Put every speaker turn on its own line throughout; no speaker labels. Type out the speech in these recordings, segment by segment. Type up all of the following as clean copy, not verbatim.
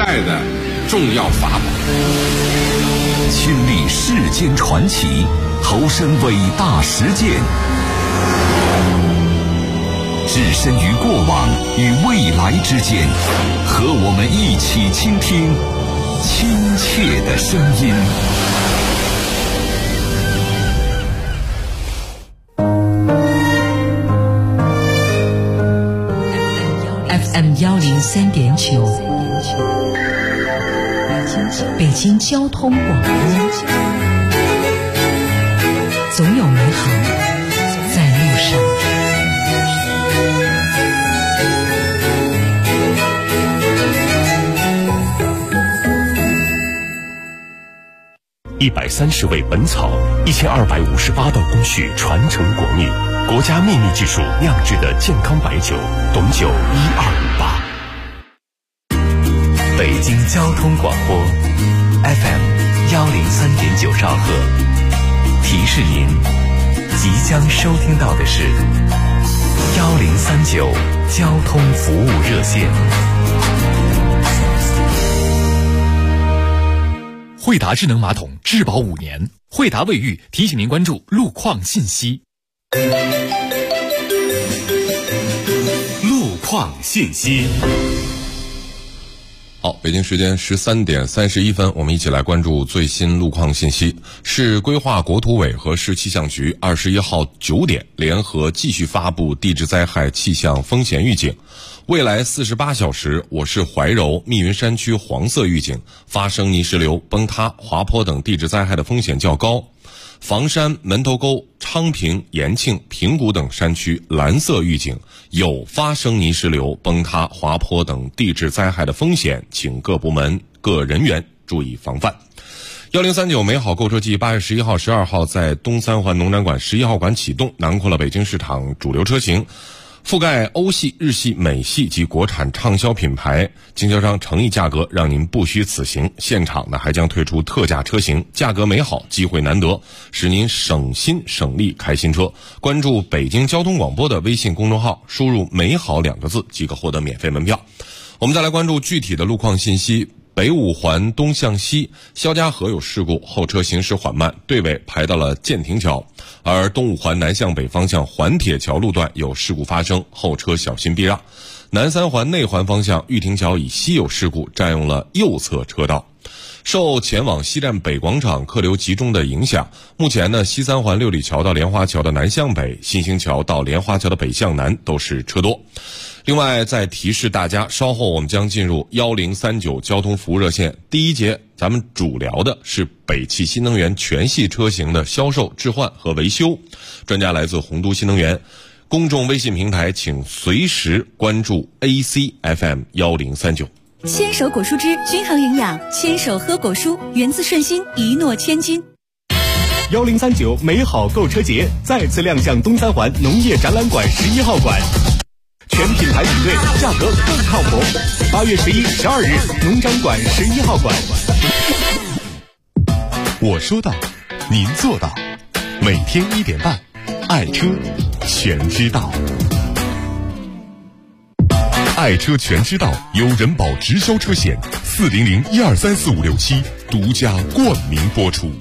代的重要法宝。
亲历世间传奇，投身伟大实践，置身于过往与未来之间，和我们一起倾听亲切的声音。
FM 103.9，北京交通广播，总有美好在路上。
130味本草，1258道工序传承国秘，国家秘密技术酿制的健康白酒，董酒1258。
北京交通广播 FM 103.9兆赫，提示您，即将收听到的是1039交通服务热线。
惠达智能马桶质保5年，惠达卫浴提醒您关注路况信息。
路况信息。
好，北京时间13点31分，我们一起来关注最新路况信息。市规划国土委和市气象局21号9点联合继续发布地质灾害气象风险预警。未来48小时，我市怀柔、密云山区黄色预警，发生泥石流、崩塌、滑坡等地质灾害的风险较高。房山、门头沟、昌平、延庆、平谷等山区蓝色预警，有发生泥石流、崩塌、滑坡等地质灾害的风险，请各部门各人员注意防范。1039美好购车季8月11号、12号在东三环农展馆11号馆启动，囊括了北京市场主流车型，覆盖欧系、日系、美系及国产畅销品牌，经销商诚意价格让您不虚此行。现场呢还将推出特价车型，价格美好，机会难得，使您省心省力开新车。关注北京交通广播的微信公众号，输入美好2个字即可获得免费门票。我们再来关注具体的路况信息。北五环东向西肖家河有事故，后车行驶缓慢，队尾排到了建亭桥；而东五环南向北方向环铁桥路段有事故发生，后车小心避让。南三环内环方向玉亭桥以西有事故，占用了右侧车道。受前往西站北广场客流集中的影响，目前呢，西三环六里桥到莲花桥的南向北，新兴桥到莲花桥的北向南都是车多。另外再提示大家，稍后我们将进入1039交通服务热线。第一节咱们主聊的是北汽新能源全系车型的销售、置换和维修，专家来自洪都新能源。公众微信平台请随时关注 ACFM 1039。
牵手果蔬汁均衡营养，牵手喝果蔬，源自顺心，一诺千金。
1039美好购车节再次亮相东三环农业展览馆11号馆，全品牌比对，价格更靠谱。8月11、12日，农展馆11号馆。我说到，您做到。每天1点半，爱车全知道。爱车全知道由人保直销车险400123456独家冠名播出。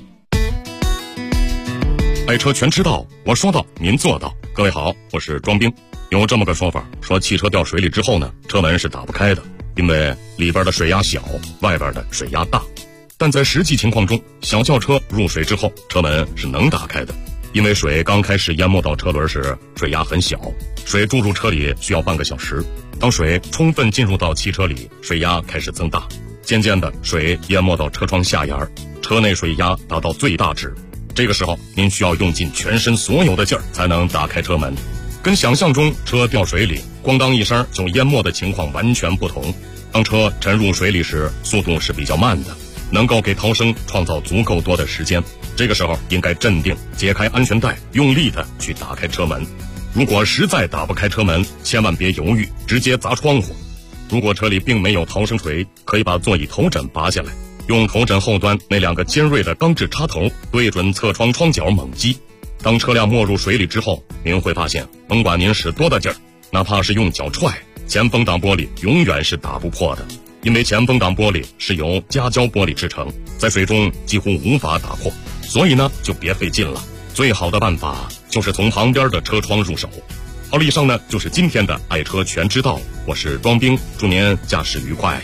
爱车全知道，我说到，您做到。各位好，我是庄兵。有这么个说法，说汽车掉水里之后呢，车门是打不开的，因为里边的水压小，外边的水压大。但在实际情况中，小轿车入水之后，车门是能打开的，因为水刚开始淹没到车轮时，水压很小，水注入车里需要半个小时。当水充分进入到汽车里，水压开始增大，渐渐的水淹没到车窗下沿，车内水压达到最大值。这个时候您需要用尽全身所有的劲儿才能打开车门，跟想象中车掉水里咣当一声就淹没的情况完全不同。当车沉入水里时，速度是比较慢的，能够给逃生创造足够多的时间。这个时候应该镇定，解开安全带，用力的去打开车门。如果实在打不开车门，千万别犹豫，直接砸窗户。如果车里并没有逃生锤，可以把座椅头枕拔下来，用头枕后端那2个尖锐的钢制插头对准侧窗窗角猛击。当车辆没入水里之后，您会发现，甭管您使多大劲儿，哪怕是用脚踹，前风挡玻璃永远是打不破的。 因为前风挡玻璃是由夹胶玻璃制成，在水中几乎无法打破，所以呢就别费劲了。最好的办法就是从旁边的车窗入手。好了，以上呢就是今天的爱车全知道，我是庄兵，祝您驾驶愉快。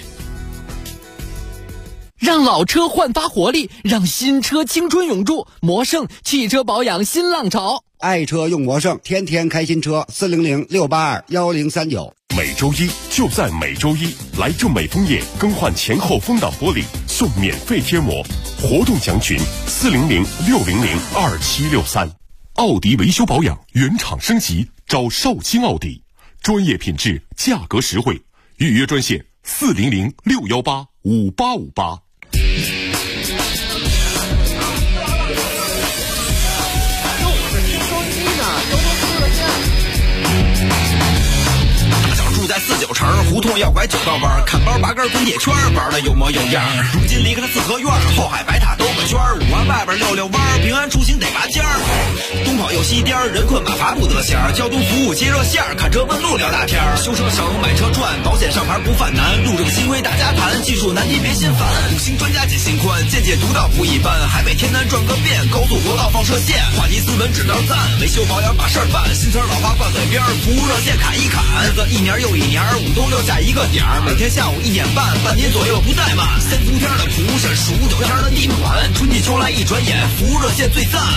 让老车焕发活力，让新车青春永驻。魔胜汽车保养新浪潮，
爱车用魔胜，天天开新车。400-682-1039。
每周一就在每周一，来正美枫叶更换前后风挡玻璃送免费贴膜，活动详询400-600-2763。奥迪维修保养原厂升级，找绍兴奥迪，专业品质，价格实惠，预约专线400-618-5858。
在49城胡同要拐9道弯，看包拔根滚铁圈，玩的有模有样。如今离开了四合院，后海白塔兜个圈，5环外边溜弯，平安出行得拔尖儿。东跑又西颠，人困马乏不得闲。交通服务接热线，看车问路聊大天。修车省，买车赚，保险上牌不犯难。路政新规大家谈，技术难题别心烦。5星专家解心宽，见解独到不一般。海北天南转个遍，高速国道放射线，话题斯文只当赞。维修保养把事儿办，新词老话挂嘴边，服务热线砍一砍。日子一年又一年，5都留下一个点儿，每天下午1点半，半年左右不怠慢。3伏天的蒲扇，数9天的地暖，春季秋来一转眼，服务热线最赞。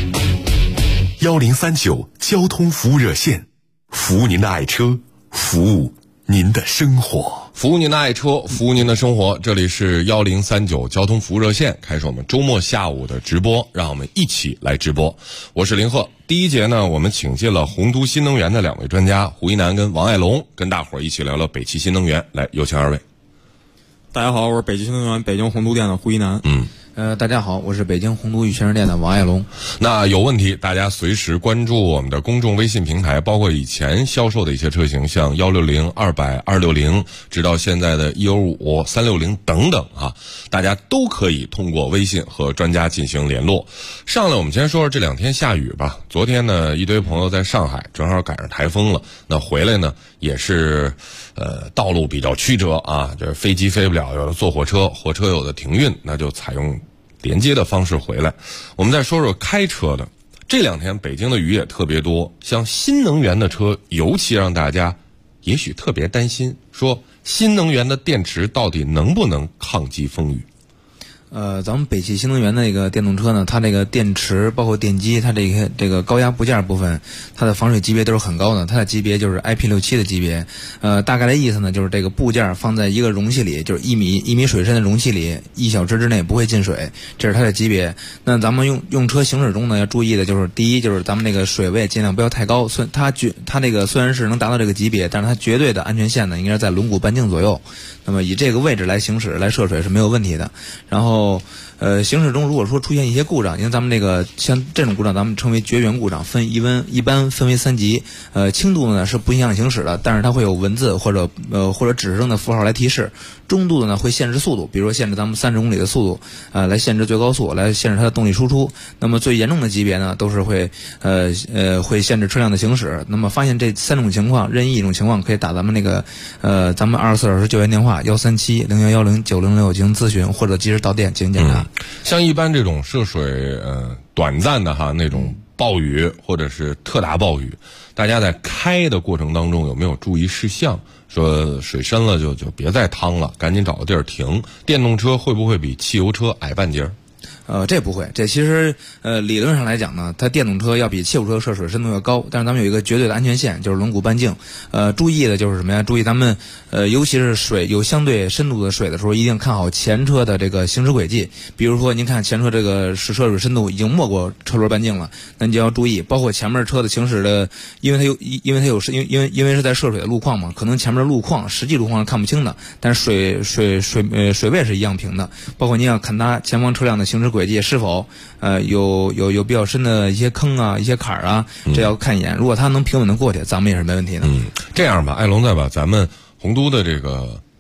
1039交通服务热线，服务您的爱车，服务您的生活，
服务您的爱车，服务您的生活。这里是1039交通服务热线，开始我们周末下午的直播，让我们一起来直播。我是林鹤。第一节呢，我们请进了宏都新能源的2位专家胡一楠跟王爱龙，跟大伙儿一起聊聊北汽新能源。来，有请2位。
大家好，我是北汽新能源北京宏都店的胡一楠。
大家好，我是北京宏都玉泉市店的王爱龙。
那有问题，大家随时关注我们的公众微信平台，包括以前销售的一些车型，像160、200、260，直到现在的195、360等等啊，大家都可以通过微信和专家进行联络。上来我们先说说这2天下雨吧。昨天呢，一堆朋友在上海，正好赶上台风了，那回来呢也是道路比较曲折啊，这飞机飞不了，有的坐火车，火车有的停运，那就采用连接的方式回来。我们再说说开车的，这2天北京的雨也特别多，像新能源的车尤其让大家也许特别担心，说新能源的电池到底能不能抗击风雨。
咱们北汽新能源的那个电动车呢，它这个电池包括电机，它这个高压部件部分，它的防水级别都是很高的，它的级别就是 IP67 的级别。大概的意思呢，就是这个部件放在一个容器里，就是1米水深的容器里，1小时之内不会进水，这是它的级别。那咱们用车行驶中呢，要注意的就是第一，就是咱们这个水位尽量不要太高，它这个虽然是能达到这个级别，但是它绝对的安全线呢，应该是在轮毂半径左右。那么以这个位置来行驶来涉水是没有问题的。然后行驶中如果说出现一些故障，因为咱们这个像这种故障咱们称为绝缘故障，一般分为3级。轻度呢是不影响行驶的，但是它会有文字或者指示灯的符号来提示。中度的呢会限制速度，比如说限制咱们30公里的速度，来限制最高速，来限制它的动力输出。那么最严重的级别呢，都是会限制车辆的行驶。那么发现这3种情况，任意一种情况，可以打咱们那个咱们24小时救援电话137-0110-906进行咨询，或者及时到店进行检查。
像一般这种涉水短暂的哈那种暴雨或者是特大暴雨，大家在开的过程当中有没有注意事项？说水深了就别再趟了，赶紧找个地儿停。电动车会不会比汽油车矮半截？
这不会，这其实理论上来讲呢，它电动车要比汽油车涉水深度要高，但是咱们有一个绝对的安全线，就是轮毂半径。注意的就是什么呀？注意咱们尤其是水有相对深度的水的时候，一定看好前车的这个行驶轨迹。比如说您看前车这个是涉水深度已经没过车轮半径了，那你就要注意，包括前面车的行驶的，因为是在涉水的路况嘛，可能前面的路况实际路况是看不清的，但是水位是一样平的。包括您要看它前方车辆的行驶轨迹是否有比较深的一些坑啊、一些坎儿啊，这要看一眼。如果它能平稳的过去，咱们也是没问题的。
这样吧，爱龙再把咱们宏都的这个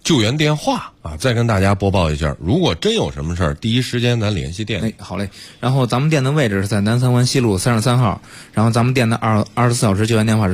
救援电话啊，再跟大家播报一下，如果真有什么事儿，第一时间咱联系店。
好嘞。然后咱们店的位置是在南三环西路33号，然后咱们店的24小时救援电话是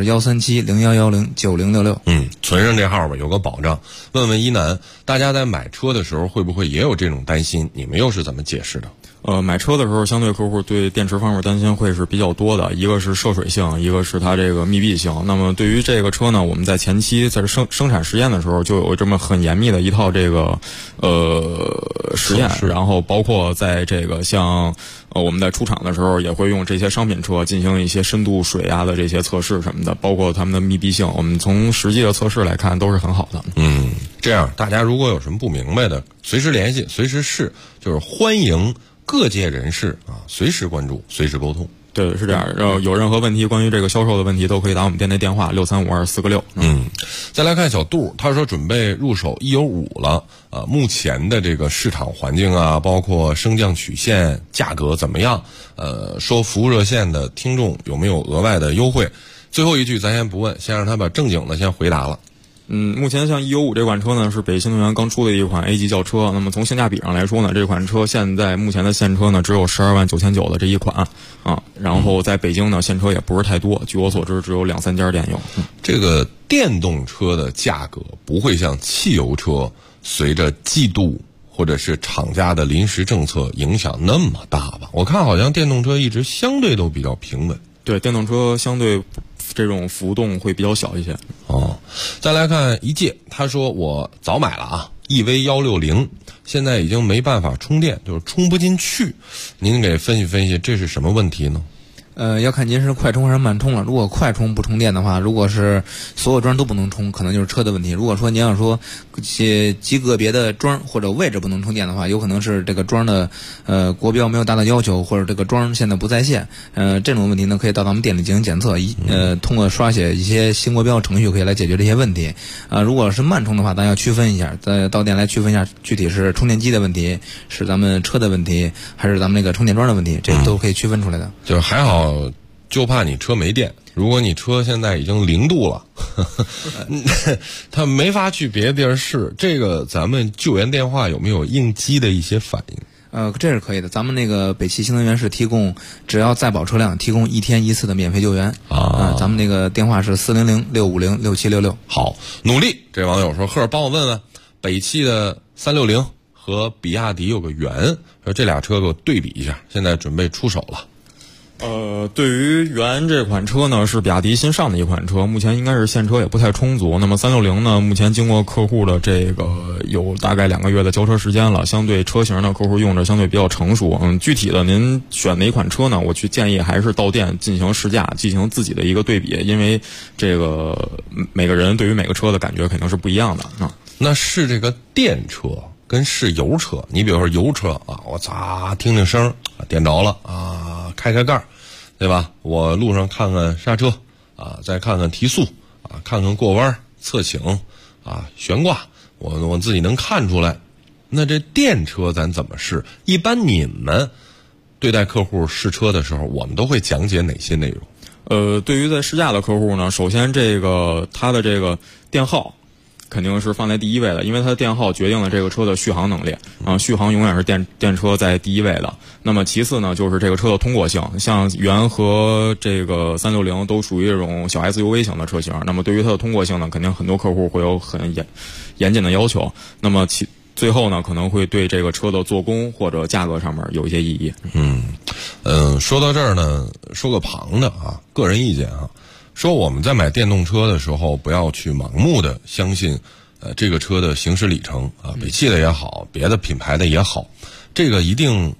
137-0110-9066。
存上这号吧，有个保障。问问一楠，大家在买车的时候会不会也有这种担心？你们又是怎么解释的？
买车的时候，相对客户对电池方面担心会是比较多的，一个是涉水性，一个是它这个密闭性。那么对于这个车呢，我们在前期在生产实验的时候，就有这么很严密的一套这个实验，然后包括在这个像我们在出厂的时候，也会用这些商品车进行一些深度水压的这些测试什么的，包括它们的密闭性，我们从实际的测试来看都是很好的。
这样大家如果有什么不明白的，随时联系，随时试，就是欢迎各界人士啊，随时关注，随时沟通。
对，是这样。然后有任何问题，关于这个销售的问题，都可以打我们店内电话6352446。
再来看小杜，他说准备入手195了，目前的这个市场环境啊，包括升降曲线、价格怎么样？说服务热线的听众有没有额外的优惠？最后一句咱先不问，先让他把正经的先回答了。
目前像195这款车呢，是北汽新能源刚出的一款 A 级轿车。那么从性价比上来说呢，这款车现在目前的现车呢只有12.990的这一款啊。然后在北京呢，现车也不是太多，据我所知只有2-3家店有。
这个电动车的价格不会像汽油车随着季度或者是厂家的临时政策影响那么大吧？我看好像电动车一直相对都比较平稳。
对，电动车相对这种浮动会比较小一些。
再来看一届，他说我早买了啊，EV160，现在已经没办法充电，就是充不进去。您给分析分析，这是什么问题呢？
要看您是快充还是慢充了。如果快充不充电的话，如果是所有桩都不能充，可能就是车的问题。如果说您要说极个别的桩或者位置不能充电的话，有可能是这个桩的国标没有达到要求，或者这个桩现在不在线。这种问题呢，可以到咱们店里进行检测，通过刷写一些新国标程序可以来解决这些问题。如果是慢充的话，咱要区分一下，到店来区分一下，具体是充电机的问题，是咱们车的问题，还是咱们那个充电桩的问题，这都可以区分出来的。
就是还好。就怕你车没电，如果你车现在已经0度了，他没法去别的地儿试。这个咱们救援电话有没有应激的一些反应？
这是可以的。咱们那个北汽新能源是提供，只要在保车辆提供1天1次的免费救援咱们那个电话是400-650-6766。
好，努力。这网友说，赫尔帮我问问，北汽的360和比亚迪有个元，说这俩车给我对比一下，现在准备出手了。
对于元这款车呢，是比亚迪新上的一款车，目前应该是现车也不太充足。那么360呢，目前经过客户的这个有大概2个月的交车时间了，相对车型呢，客户用着相对比较成熟。具体的您选哪一款车呢？我去建议还是到店进行试驾，进行自己的一个对比，因为这个每个人对于每个车的感觉肯定是不一样的
那是这个电车跟是油车，你比如说油车啊，我听听声，点着了啊，开盖，对吧？我路上看看刹车啊，再看看提速啊，看看过弯、侧倾啊、悬挂，我自己能看出来。那这电车咱怎么试？一般你们对待客户试车的时候，我们都会讲解哪些内容？
对于在试驾的客户呢，首先这个它的这个电耗肯定是放在第一位的，因为它的电耗决定了这个车的续航能力续航永远是电车在第一位的。那么其次呢，就是这个车的通过性，像元和这个360都属于这种小 SUV 型的车型，那么对于它的通过性呢，肯定很多客户会有很严谨的要求。那么最后呢，可能会对这个车的做工或者价格上面有一些异议。
说到这儿呢，说个旁的啊，个人意见啊。说我们在买电动车的时候，不要去盲目的相信，这个车的行驶里程啊，北汽的也好，别的品牌的也好，这个一定，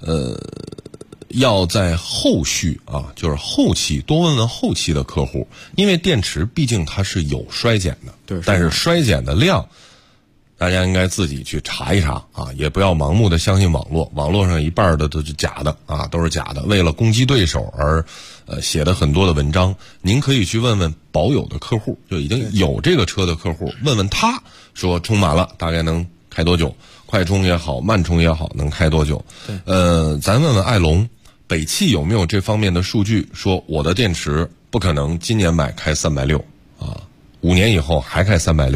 要在后续啊，就是后期多问问后期的客户，因为电池毕竟它是有衰减的，
对，
但是衰减的量，大家应该自己去查一查啊，也不要盲目的相信网络，网络上一半的都是假的啊，都是假的，为了攻击对手而写的很多的文章。您可以去问问保有的客户，就已经有这个车的客户，问问他说充满了大概能开多久，快充也好，慢充也好，能开多久。咱问问爱龙，北汽有没有这方面的数据，说我的电池不可能今年买开360啊，5年以后还开360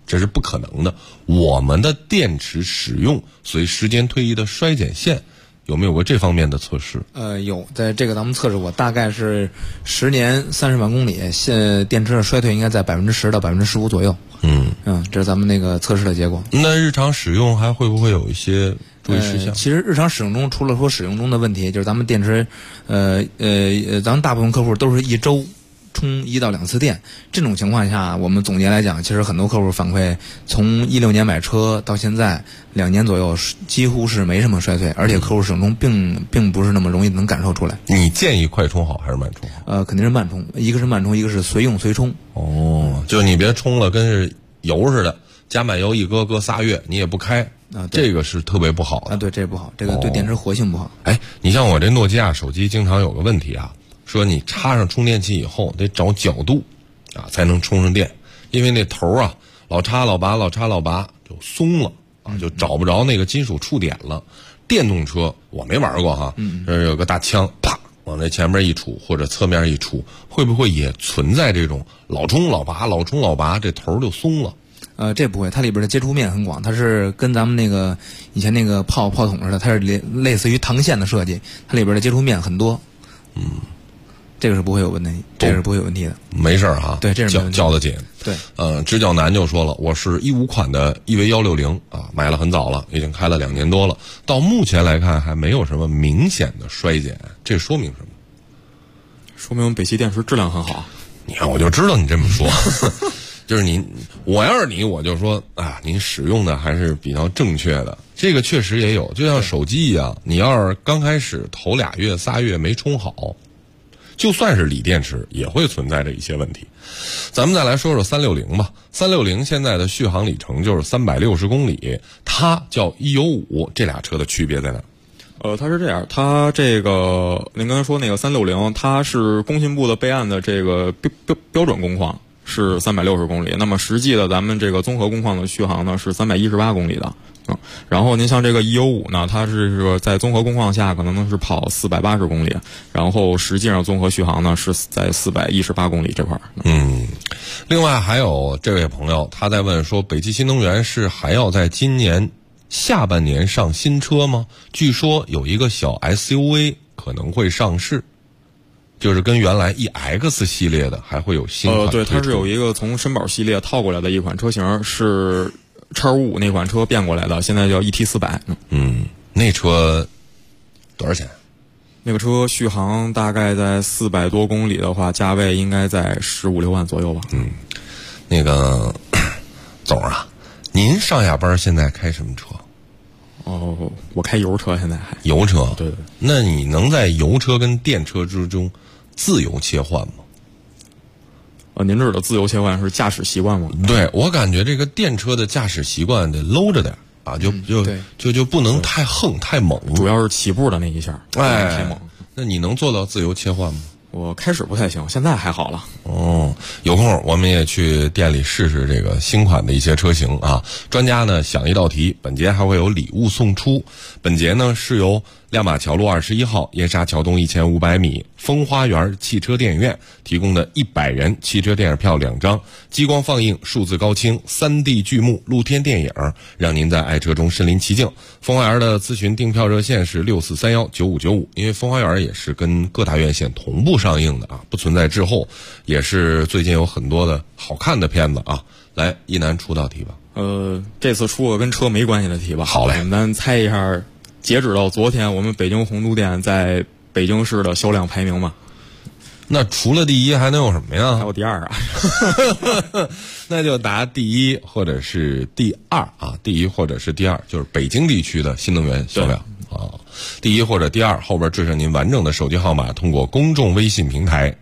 这是不可能的。我们的电池使用随时间推移的衰减线，有没有过这方面的测试？
有，在这个咱们测试过，大概是10年30万公里，电池的衰退应该在10%到15%左右。这是咱们那个测试的结果。
那日常使用还会不会有一些注意事项？
其实日常使用中，除了说使用中的问题，就是咱们电池，咱们大部分客户都是一周充1到2次电。这种情况下，我们总结来讲，其实很多客户反馈，从16年买车到现在2年左右，几乎是没什么衰退，而且客户使用中并不是那么容易能感受出来。
你建议快充好还是慢充好？
肯定是慢充，一个是慢充，一个是随用随充。
就你别充了跟是油似的，加满油一搁3月你也不开这个是特别不好的。
对，这不好，这个对电池活性不好。
你像我这诺基亚手机经常有个问题啊，说你插上充电器以后得找角度才能充上电，因为那头老插老拔就松了就找不着那个金属触点了。电动车我没玩过这有个大枪啪往那前面一杵或者侧面一杵，会不会也存在这种老充老拔这头就松了？
这不会，它里边的接触面很广，它是跟咱们那个以前那个炮筒似的，它是类似于膛线的设计，它里边的接触面很多。这个是不会有问题，这个是不会有问题的，
没事
对，这是
较得紧。
对，
直角男就说了，我是15款的EV160买了很早了，已经开了2年多了，到目前来看还没有什么明显的衰减，这说明什么？
说明北汽电池质量很好。
你看，我就知道你这么说。就是我要是你，我就说您使用的还是比较正确的。这个确实也有，就像手机一样，你要是刚开始头2月3月没充好，就算是锂电池也会存在着一些问题。咱们再来说说360吧。360现在的续航里程就是360公里，它叫195，这俩车的区别在哪？
它是这样，它这个您刚才说那个360，它是工信部的备案的这个标准工况是360公里，那么实际的咱们这个综合工况的续航呢是318公里的。然后您像这个195呢，它是在综合工况下可能是跑480公里，然后实际上综合续航呢是在418公里这块。
另外还有这位朋友他在问说，北汽新能源是还要在今年下半年上新车吗？据说有一个小 SUV 可能会上市，就是跟原来 EX 系列的还会有新款
对，它是有一个从绅宝系列套过来的一款车型，是X55那款车变过来的，现在叫 ET400。
那车多少钱？
那个车续航大概在400多公里的话，价位应该在15、16万左右吧。
那个总啊，您上下班现在开什么车？
我开油车，现在还
油车。
对。
那你能在油车跟电车之中自由切换吗？
您指的自由切换是驾驶习惯吗？
对，我感觉这个电车的驾驶习惯得搂着点就不能太横太猛，
主要是起步的那一下太猛。
那你能做到自由切换吗？
我开始不太行，现在还好了。
有空我们也去店里试试这个新款的一些车型啊。专家呢想一道题，本节还会有礼物送出。本节呢是由亮马桥路21号燕莎桥东1500米风花园汽车电影院提供的100元汽车电影票2张，激光放映、数字高清、3D 剧目、露天电影，让您在爱车中身临其境。风花园的咨询订票热线是64319595，因为风花园也是跟各大院线同步上映的不存在滞后，也是最近有很多的好看的片子啊。来，一楠出道题吧。
这次出个跟车没关系的题吧。
好嘞，
咱猜一下，截止到昨天，我们北京红都店在北京市的销量排名吧。
那除了第一还能有什么呀？
还有第二啊。
那就答第一或者是第二第一或者是第二，就是北京地区的新能源销量第一或者第二，后边缀上您完整的手机号码，通过公众微信平台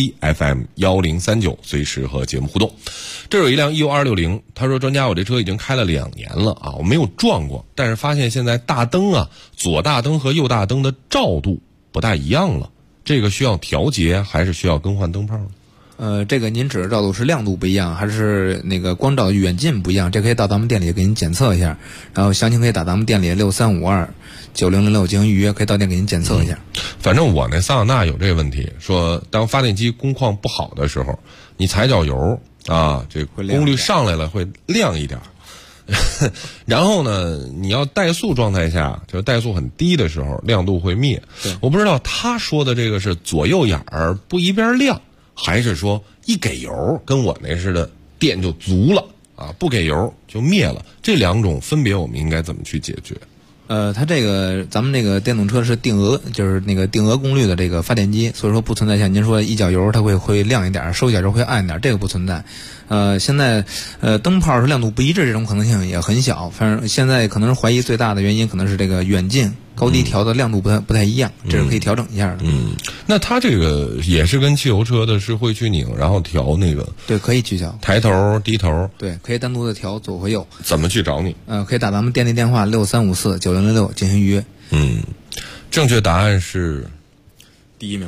ACFM1039随时和节目互动。这有一辆 EU260，他说专家，我这车已经开了2年了我没有撞过，但是发现现在大灯左大灯和右大灯的照度不大一样了，这个需要调节还是需要更换灯泡呢？
这个您指的照度是亮度不一样，还是那个光照的远近不一样？这可以到咱们店里给您检测一下，然后详情可以打咱们店里63529006进行预约，可以到店给您检测一下。
反正我那桑塔纳有这个问题，说当发电机工况不好的时候，你踩脚油啊，这功率上来了会亮一点。然后呢，你要怠速状态下，就是怠速很低的时候，亮度会灭。我不知道他说的这个是左右眼儿不一边亮，还是说一给油跟我那似的电就足了啊，不给油就灭了。这两种分别我们应该怎么去解决？
它这个咱们那个电动车是定额，就是那个定额功率的这个发电机，所以说不存在像您说一脚油它会亮一点，收一脚油会暗一点，这个不存在。现在灯泡是亮度不一致，这种可能性也很小。反正现在可能是怀疑最大的原因可能是这个远近高低调的亮度不太一样，这是可以调整一下的。
那它这个也是跟汽油车的是会去拧，然后调那个。
对，可以去调
抬头低头。
对，可以单独的调左和右。
怎么去找你？
可以打咱们店内电话63549006进行预约。
正确答案是
第1名。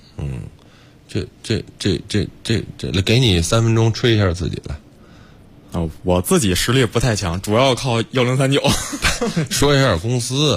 这给你3分钟吹一下自己来。
我自己实力不太强，主要靠1039。
说一下公司。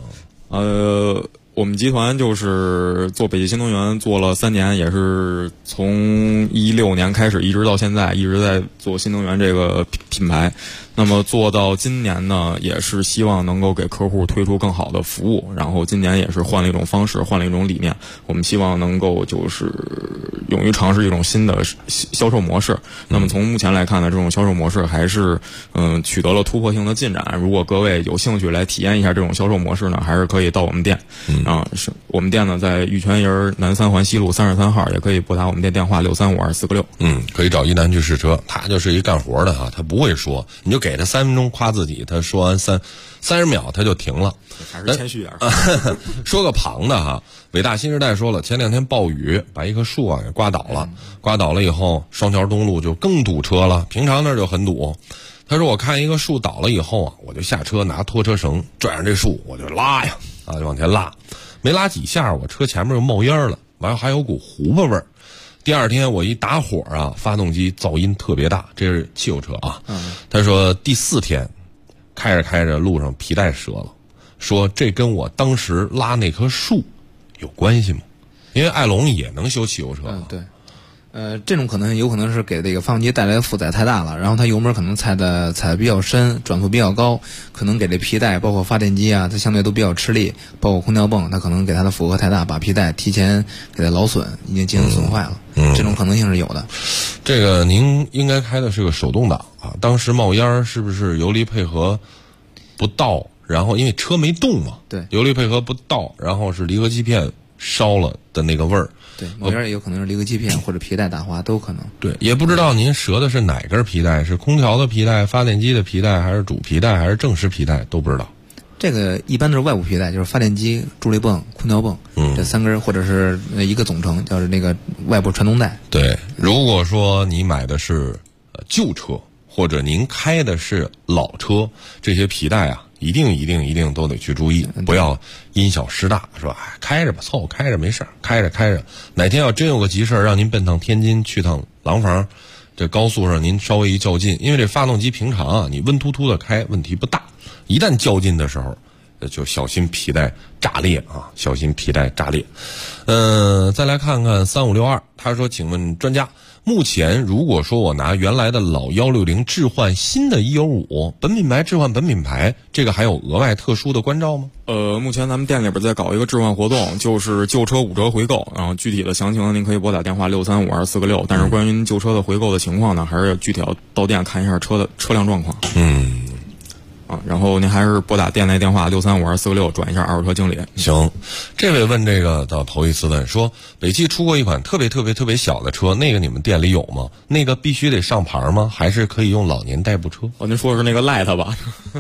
我们集团就是做北汽新能源做了3年，也是从16年开始一直到现在一直在做新能源这个品牌。那么做到今年呢，也是希望能够给客户推出更好的服务，然后今年也是换了一种方式，换了一种理念，我们希望能够就是勇于尝试一种新的销售模式。那么从目前来看呢，这种销售模式还是取得了突破性的进展。如果各位有兴趣来体验一下这种销售模式呢，还是可以到我们店。是我们店呢在玉泉营南3环西路33号，也可以拨打我们店电话6352496。
可以找一楠去试车，他就是一干活的哈，他不会说，你就给他3分钟夸自己，他说完30秒他就停了，
还是谦虚点。
说个旁的哈，伟大新时代说了，前2天暴雨把一棵树啊给刮倒了，刮倒了以后，双桥东路就更堵车了，平常那就很堵。他说我看一个树倒了以后啊，我就下车拿拖车绳拽上这树，我就拉呀就往前拉，没拉几下，我车前面就冒烟了，完了还有股糊巴味儿。第2天我一打火啊，发动机噪音特别大，这是汽油车啊。他说第4天开着开着路上皮带折了，说这跟我当时拉那棵树有关系吗？因为爱龙也能修汽油车。
对。这种可能有可能是给这个发动机带来的负载太大了，然后它油门可能踩的比较深，转速比较高，可能给这皮带包括发电机啊，它相对都比较吃力，包括空调泵，它可能给它的负荷太大，把皮带提前给它劳损，已经进行损坏了。这种可能性是有的。
这个您应该开的是个手动挡啊，当时冒烟是不是油离配合不到？然后因为车没动嘛，
对，
油离配合不到，然后是离合器片烧了的那个味儿。
对，冒烟也有可能是离合器片或者皮带打滑都可能。
对，也不知道您折的是哪根皮带，是空调的皮带、发电机的皮带，还是主皮带，还是正时皮带，都不知道。
这个一般都是外部皮带，就是发电机、助力泵、空调泵，这3根或者是一个总成，叫那个外部传动带。
对，如果说你买的是旧车，或者您开的是老车，这些皮带啊，一定都得去注意，不要因小失大，是吧？开着吧，凑合开着没事儿，开着，哪天要真有个急事儿，让您奔趟天津，去趟廊坊，这高速上您稍微一较劲，因为这发动机平常啊，你温突突的开问题不大，一旦较劲的时候，就小心皮带炸裂啊，小心皮带炸裂。再来看看3562，他说，请问专家，目前如果说我拿原来的老160置换新的195，本品牌置换本品牌，这个还有额外特殊的关照吗？
目前咱们店里边在搞一个置换活动，就是旧车5折回购，然后具体的详情呢，您可以拨打电话6352446。但是关于旧车的回购的情况呢，还是具体要到店看一下车辆状况。然后您还是拨打店内电话6352446转一下二手车经理。
行，这位问这个倒头一次问，说北汽出过一款特别小的车，那个你们店里有吗？那个必须得上牌吗？还是可以用老年代步车？
您说的是那个 Light 吧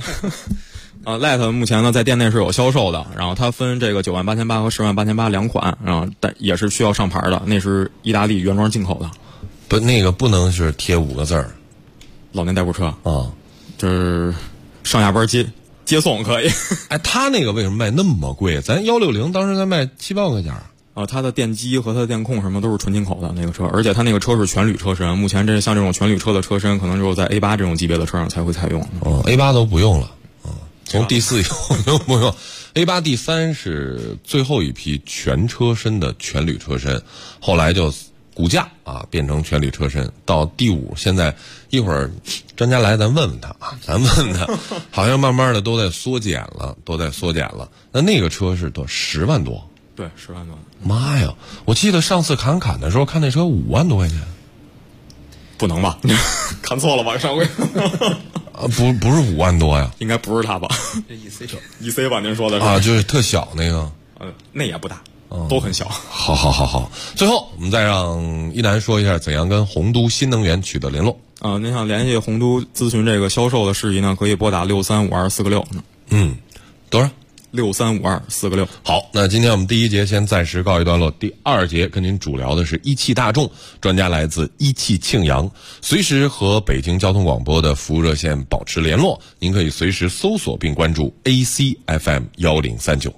？Light 目前呢在店内是有销售的，然后它分这个98800和108800两款，然后但也是需要上牌的，那是意大利原装进口的。
不，那个不能是贴5个字儿，
老年代步车
啊，
就是上下班接送可以。
他那个为什么卖那么贵？咱160当时才卖7-8块钱。
它的电机和它的电控什么都是纯进口的那个车，而且它那个车是全铝车身。目前像这种全铝车的车身，可能只有在 A8 这种级别的车上才会采用。
A8 都不用了。从第4以后都不用。A8 第3是最后一批全车身的全铝车身，后来就骨架啊变成全铝车身，到第5，现在一会儿专家来咱问问他啊，好像慢慢的都在缩减了。那个车是多10万多？
对，10万多。
妈呀！我记得上次侃的时候看那车5万多块钱。
不能吧？看错了吧？上回
不是5万多呀？
应该不是他吧？
这
EC 吧？您说的是
啊，就是特小那个。
那也不大，都很小。
好。最后我们再让一楠说一下怎样跟洪都新能源取得联络。
您想联系洪都咨询这个销售的事宜呢，可以拨打6352446。
多少
？6352446。
好，那今天我们第1节先暂时告一段落。第2节跟您主聊的是一汽大众，专家来自一汽庆阳，随时和北京交通广播的服务热线保持联络。您可以随时搜索并关注 ACFM 1039。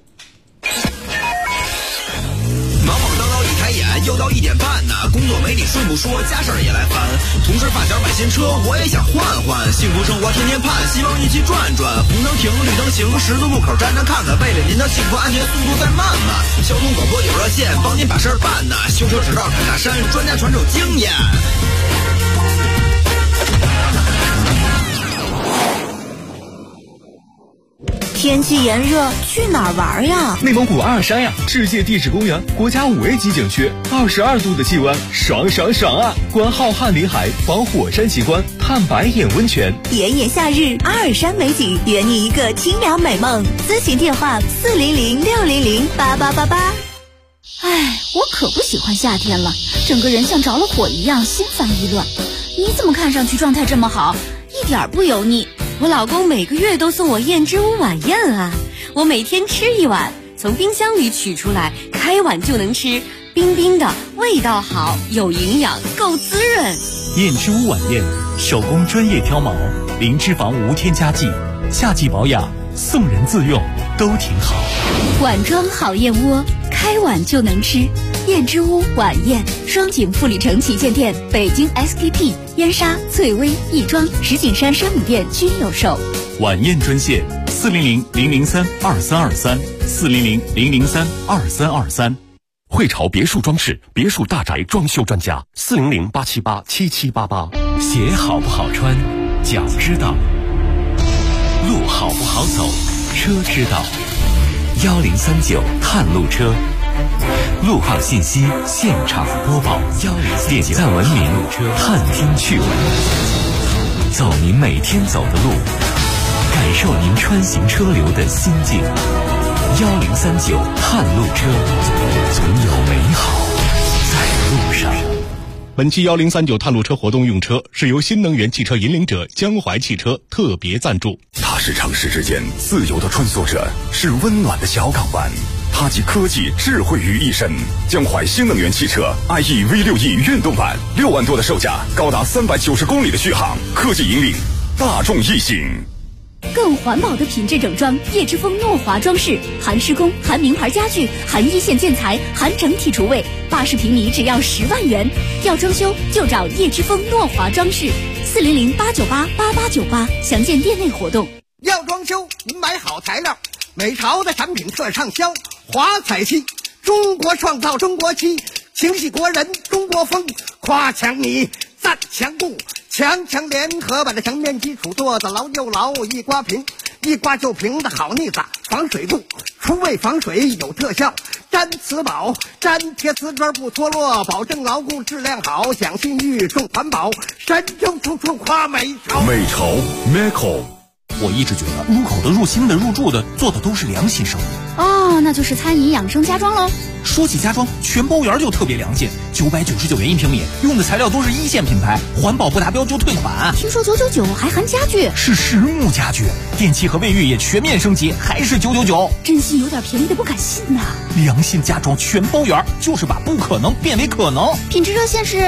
忙忙叨叨一开眼，又到1点半呢。工作没你顺不说，家事儿也来烦。同事发小买新车，我也想换换。幸福生活天天盼，希望一起转转。红灯停，绿灯行，十字路口站站看看。为了您的幸福安全，速度再慢慢。交通广播有热线，帮您把事儿办呢。修车指道砍大山，专家传授经验。
天气炎热，去哪儿玩呀？
内蒙古阿尔山呀，世界地质公园，国家5A级景区，22度的气温，爽啊！观浩瀚林海，访火山奇观，探白眼温泉。
炎炎夏日，阿尔山美景，圆你一个清凉美梦。咨询电话400-600-8888。哎，我可不喜欢夏天了，整个人像着了火一样，心烦意乱。你怎么看上去状态这么好，一点不油腻？我老公每个月都送我燕之屋晚宴啊，我每天吃1碗，从冰箱里取出来，开碗就能吃，冰冰的，味道好，有营养，够滋润。
燕之屋晚宴，手工专业挑毛，零脂肪无添加剂，夏季保养，送人自用，都挺好。
碗装好燕窝，开碗就能吃。燕之屋晚宴，双井富力城旗舰店、北京 SKP、燕莎、翠微、亦庄、石景山商品店均有售。
晚宴专线400-003-2323，400-003-2323。汇潮别墅装饰，别墅大宅装修专家，400-878-7788。鞋好不好穿，脚知道；路好不好走，车知道。1039探路车，路况信息现场播报，点赞文明，探听趣闻，走您每天走的路，感受您穿行车流的心境。1039探路车，总有美好在路上。
本期1039探路车活动用车是由新能源汽车引领者江淮汽车特别赞助。
它是城市之间自由的穿梭者，是温暖的小港湾。它集科技智慧于一身。江淮新能源汽车 IE V6E 运动版，6万多的售价，高达390公里的续航，科技引领大众一行。
更环保的品质整装，叶之峰诺华装饰，含施工、含名牌家具、含一线建材、含整体厨卫，80平米只要10万元。要装修就找叶之峰诺华装饰，400-898-8898，详见店内活动。
要装修，您买好材料，美潮的产品特畅销。华彩漆，中国创造中国漆，情系国人中国风，夸墙你赞墙布，墙联合把这墙面基础做得牢又牢，一刮平一刮就平的好腻子，防水布，厨卫防水有特效，粘瓷宝粘贴瓷砖不脱落，保证牢固质量好，讲信誉重环保，神州处处夸美潮。
美潮 Meco。
我一直觉得入口的、入心的、入住的做的都是良心生意。
哦，那就是餐饮养生家装喽。
说起家装，全包园就特别良心，999元1平米，用的材料都是一线品牌，环保不达标就退款。
听说999还含家具，
是实木家具，电器和卫浴也全面升级，还是999。
真心有点便宜的不敢信呐。
良心家装全包园，就是把不可能变为可能。
品质热线是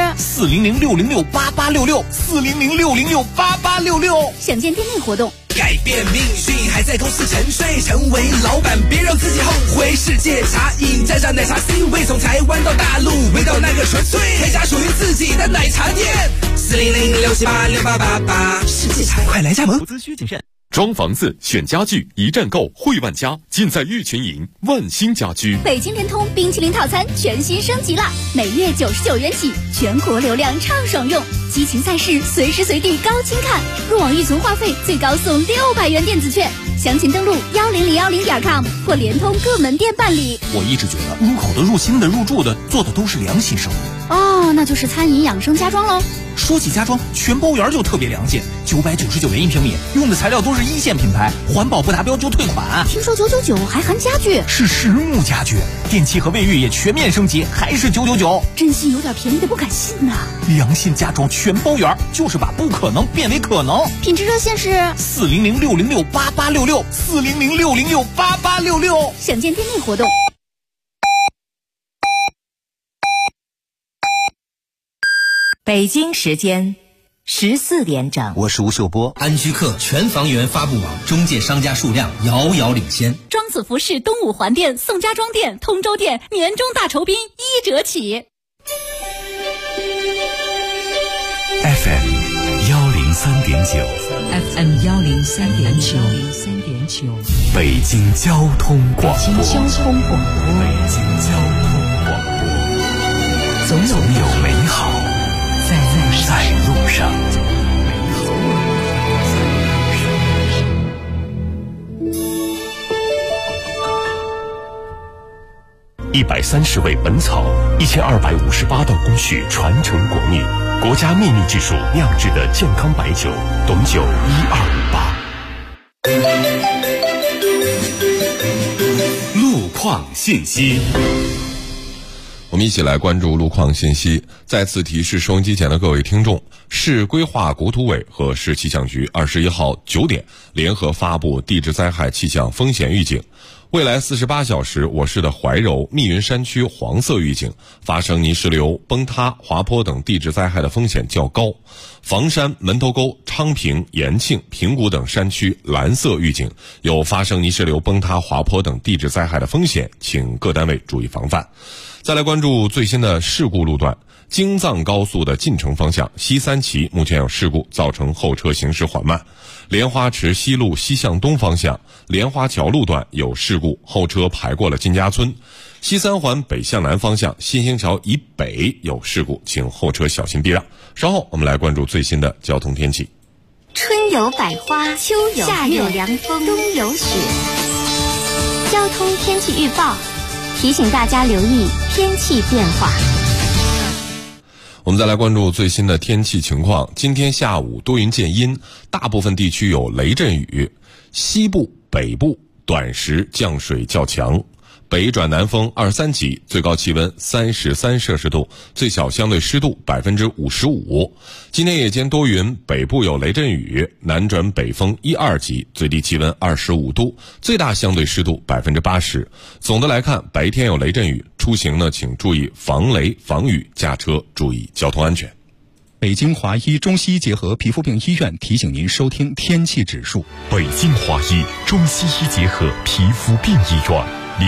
400-606-8866，400-606-8866。
详见店内活动。
改变命运还在公司沉睡，成为老板别让自己后悔。世界茶饮加上奶茶 C 位，从台湾到大陆，味道那个纯粹，开家属于自己的奶茶店。400-678-6888，世界茶快来加盟。
投资需谨慎。 装房子选家具，一站购汇万家，尽在玉群营万兴家居。
北京联通冰淇淋套餐全新升级了，每月99元起，全国流量畅爽用，激情赛事随时随地高清看，入网预存话费最高送600元电子券，详情登录10010.com 或联通各门店办理。
我一直觉得入口的、入心的、入住的，做的都是良心生意。
哦，那就是餐饮养生家装喽。
说起家装，全包园就特别良心，999元1平米，用的材料都是1线品牌，环保不达标就退款。
听说999还含家具，
是实木家具，电器和卫浴也全面升级，还是999。
真心有点便宜的不敢信呐。
良心家装全包园，就是把不可能变为可能。
品质热线是
400-606-8866，400-606-8866。
详见店内活动。
北京时间14点整，
我是吴秀波。安居客全房源发布网，中介商家数量遥遥领先。
庄子服饰东五环店、宋家庄店、通州店年终大酬宾1折起。
FM 103.9
FM 103.9，
北京交通广播。
北京交通广播。总有美好在路上。
130味本草，1258道工序传承国秘，国家秘密技术酿制的健康白酒，董酒1258。路况信息。
我们一起来关注路况信息。再次提示收音机前的各位听众，市规划国土委和市气象局21号9点联合发布地质灾害气象风险预警。未来48小时，我市的怀柔、密云山区黄色预警，发生泥石流、崩塌、滑坡等地质灾害的风险较高；房山、门头沟、昌平、延庆、平谷等山区蓝色预警，有发生泥石流、崩塌、滑坡等地质灾害的风险，请各单位注意防范。 再来关注最新的事故路段，京藏高速的进城方向西三旗目前有事故，造成后车行驶缓慢；莲花池西路西向东方向莲花桥路段有事故，后车排过了金家村；西三环北向南方向新兴桥以北有事故，请后车小心避让。稍后我们来关注最新的交通天气。
春有百花，秋有夏有凉风，冬有雪。交通天气预报。 提醒大家留意天气变化。
我们再来关注最新的天气情况。今天下午多云见阴，大部分地区有雷阵雨，西部、北部短时降水较强。 北转南风2-3级，最高气温33摄氏度，最小相对湿度55%。今天夜间多云，北部有雷阵雨，南转北风1-2级，最低气温25度，最大相对湿度80%。总的来看，白天有雷阵雨，出行呢请注意防雷防雨，驾车注意交通安全。
北京华医中西医结合皮肤病医院提醒您收听天气指数。
北京华医中西医结合皮肤病医院。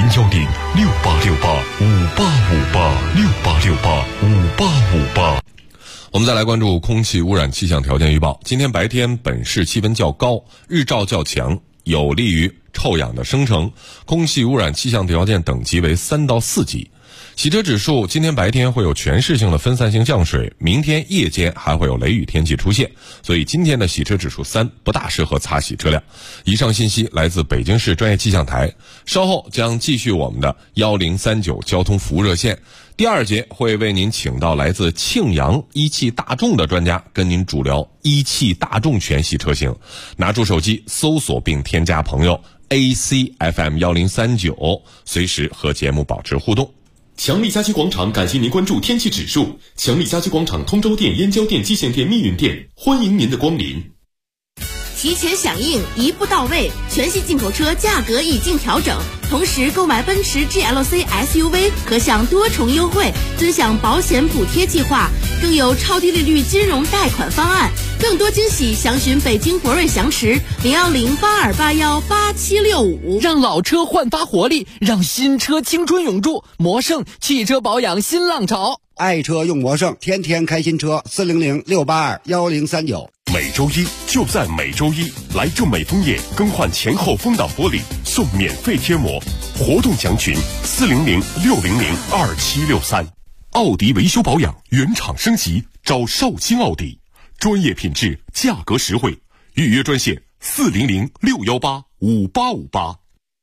010-6868-5858，6868-5858。
我们再来关注空气污染气象条件预报。今天白天本市气温较高，日照较强，有利于臭氧的生成，空气污染气象条件等级为3到4级。 洗车指数今天白天会有全市性的分散性降水，明天夜间还会有雷雨天气出现，所以今天的洗车指数3，不大适合擦洗车辆。以上信息来自北京市专业气象台，稍后将继续我们的1039交通服务热线。第2节会为您请到来自庆阳一汽大众的专家，跟您主聊一汽大众全系车型。拿出手机搜索并添加朋友 ACFM 1039，随时和节目保持互动。
强力家居广场感谢您关注天气指数。强力家居广场通州店、燕郊店、蓟县店、密云店，欢迎您的光临。
提前响应，一步到位，全系进口车价格已经调整。同时，购买奔驰 GLC SUV 可享多重优惠，尊享保险补贴计划，更有超低利率金融贷款方案。更多惊喜，详询北京博瑞翔驰010-8281-8765。
让老车焕发活力，让新车青春永驻。魔盛汽车保养新浪潮，
爱车用魔盛，天天开新车，400-682-1039。
每周一就在每周一，来正美枫叶更换前后风挡玻璃送免费贴膜，活动详询400-600-2763。奥迪维修保养原厂升级，找绍兴奥迪，专业品质，价格实惠，预约专线400-618-5858。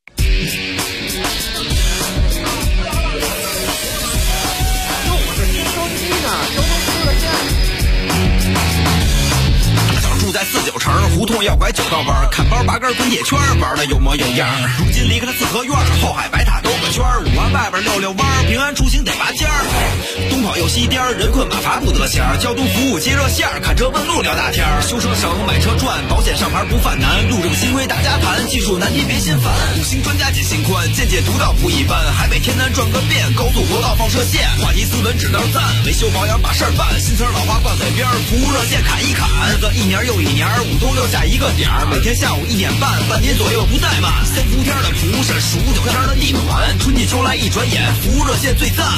在49城胡同要拐9道弯，看包拔根滚铁圈，玩的有模有样。如今离开了四合院，后海白塔兜个圈，5环外边溜弯，平安出行得拔尖儿。东跑右西颠，人困马乏不得闲。交通服务接热线，看车问路聊大天。修车省，买车赚，保险上牌不犯难。路政新规大家谈，技术难题别心烦。5星专家解心宽，见解独到不一般。海北天南转个遍，高速国道放射线。话题斯文指道赞，维修保养把事儿办。新词老话挂嘴边，服务热线砍一砍。日子一年又一年，5通6下一个点儿，每天下午1点半，半年左右不怠慢。3伏天的蒲是数9天的逆转，春季秋来一转眼，服务热线最赞。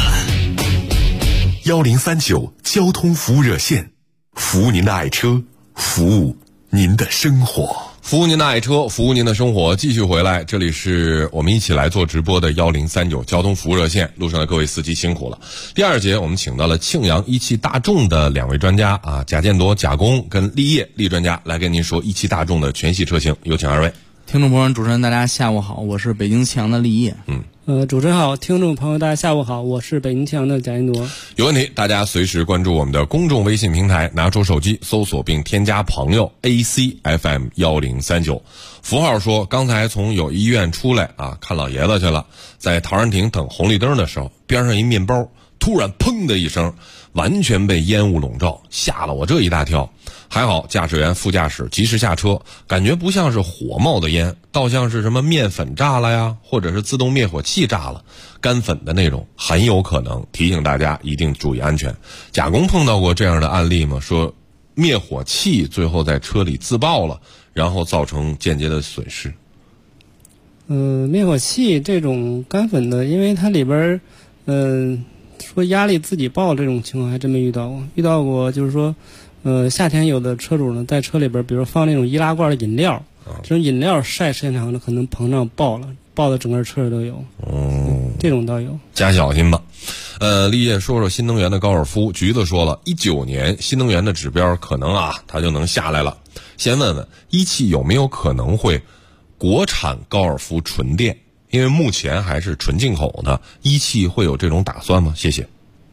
1039交通服务热线，服务您的爱车，服务您的生活。
服务您的爱车，服务您的生活。继续回来，这里是我们一起来做直播的1039交通服务热线，路上的各位司机辛苦了。第二节我们请到了庆阳一汽大众的2位专家啊，贾建铎贾工跟立业厉专家来跟您说一汽大众的全系车型，有请二位。
听众朋友们，主持人大家下午好，我是北京庆阳的立业。
主持人好，听众朋友大家下午好，我是北京庆阳的贾建铎。
有问题大家随时关注我们的公众微信平台，拿出手机搜索并添加朋友 ACFM1039，符号说刚才从有医院出来啊，看老爷子去了，在陶然亭等红绿灯的时候，边上一面包突然砰的一声，完全被烟雾笼罩，吓了我这一大跳。还好驾驶员副驾驶及时下车，感觉不像是火冒的烟，倒像是什么面粉炸了呀，或者是自动灭火器炸了，干粉的那种，很有可能。提醒大家一定注意安全。贾工碰到过这样的案例吗？说灭火器最后在车里自爆了，然后造成间接的损失。
灭火器这种干粉的，因为它里边说压力自己爆这种情况还真没遇到过。遇到过就是说夏天有的车主呢在车里边比如放那种易拉罐的饮料，这种饮料晒时间长了可能膨胀爆了，爆的整个车都有。这种倒有，
加小心吧。立业说说新能源的高尔夫。橘子说了，19年新能源的指标可能它就能下来了。先问问一汽有没有可能会国产高尔夫纯电，因为目前还是纯进口的，一汽会有这种打算吗？谢谢。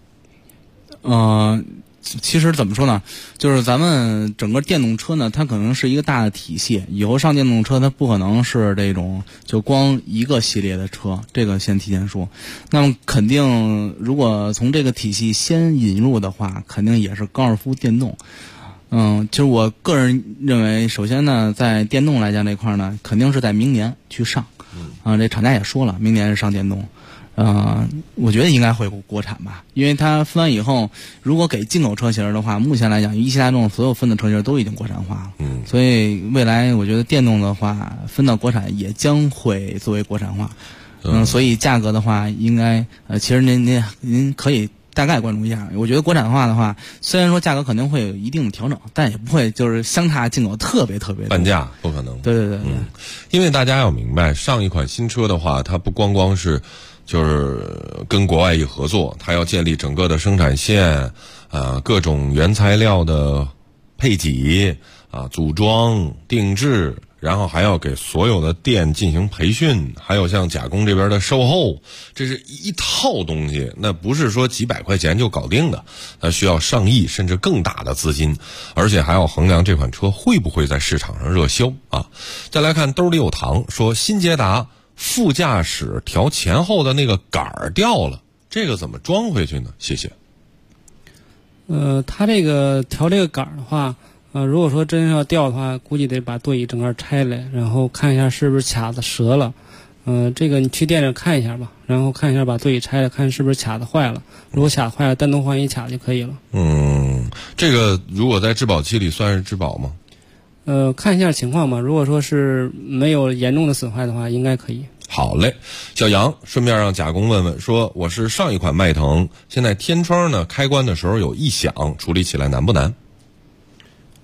其实怎么说呢，就是咱们整个电动车呢，它可能是一个大的体系，以后上电动车它不可能是这种就光一个系列的车，这个先提前说。那么肯定如果从这个体系先引入的话，肯定也是高尔夫电动。其实我个人认为，首先呢，在电动来讲这块呢，肯定是在明年去上。这厂家也说了，明年是上电动。我觉得应该会国产吧，因为它分完以后，如果给进口车型的话，目前来讲，一汽大众所有分的车型都已经国产化了。所以未来我觉得电动的话，分到国产也将会作为国产化。所以价格的话，应该其实您可以大概关注一下。我觉得国产化的话，虽然说价格肯定会有一定的调整，但也不会就是相差进口特别多，
半价不可能。
对。
因为大家要明白，上一款新车的话，它不光光是就是跟国外一合作，它要建立整个的生产线，各种原材料的配给组装定制，然后还要给所有的店进行培训，还有像贾工这边的售后，这是一套东西，那不是说几百块钱就搞定的，它需要上亿甚至更大的资金，而且还要衡量这款车会不会在市场上热销啊。再来看兜里有糖，说新捷达副驾驶调前后的那个杆儿掉了，这个怎么装回去呢？谢谢。
它这个调这个杆儿的话，如果说真要掉的话，估计得把座椅整个拆来，然后看一下是不是卡子折了。这个你去店里看一下吧，然后看一下把座椅拆了，看是不是卡子坏了。如果卡子坏了，单独换一卡就可以了。
这个如果在质保期里算是质保吗？
看一下情况吧。如果说是没有严重的损坏的话，应该可以。
好嘞，小杨顺便让贾工问问说，我是上一款迈腾，现在天窗呢开关的时候有异响，处理起来难不难？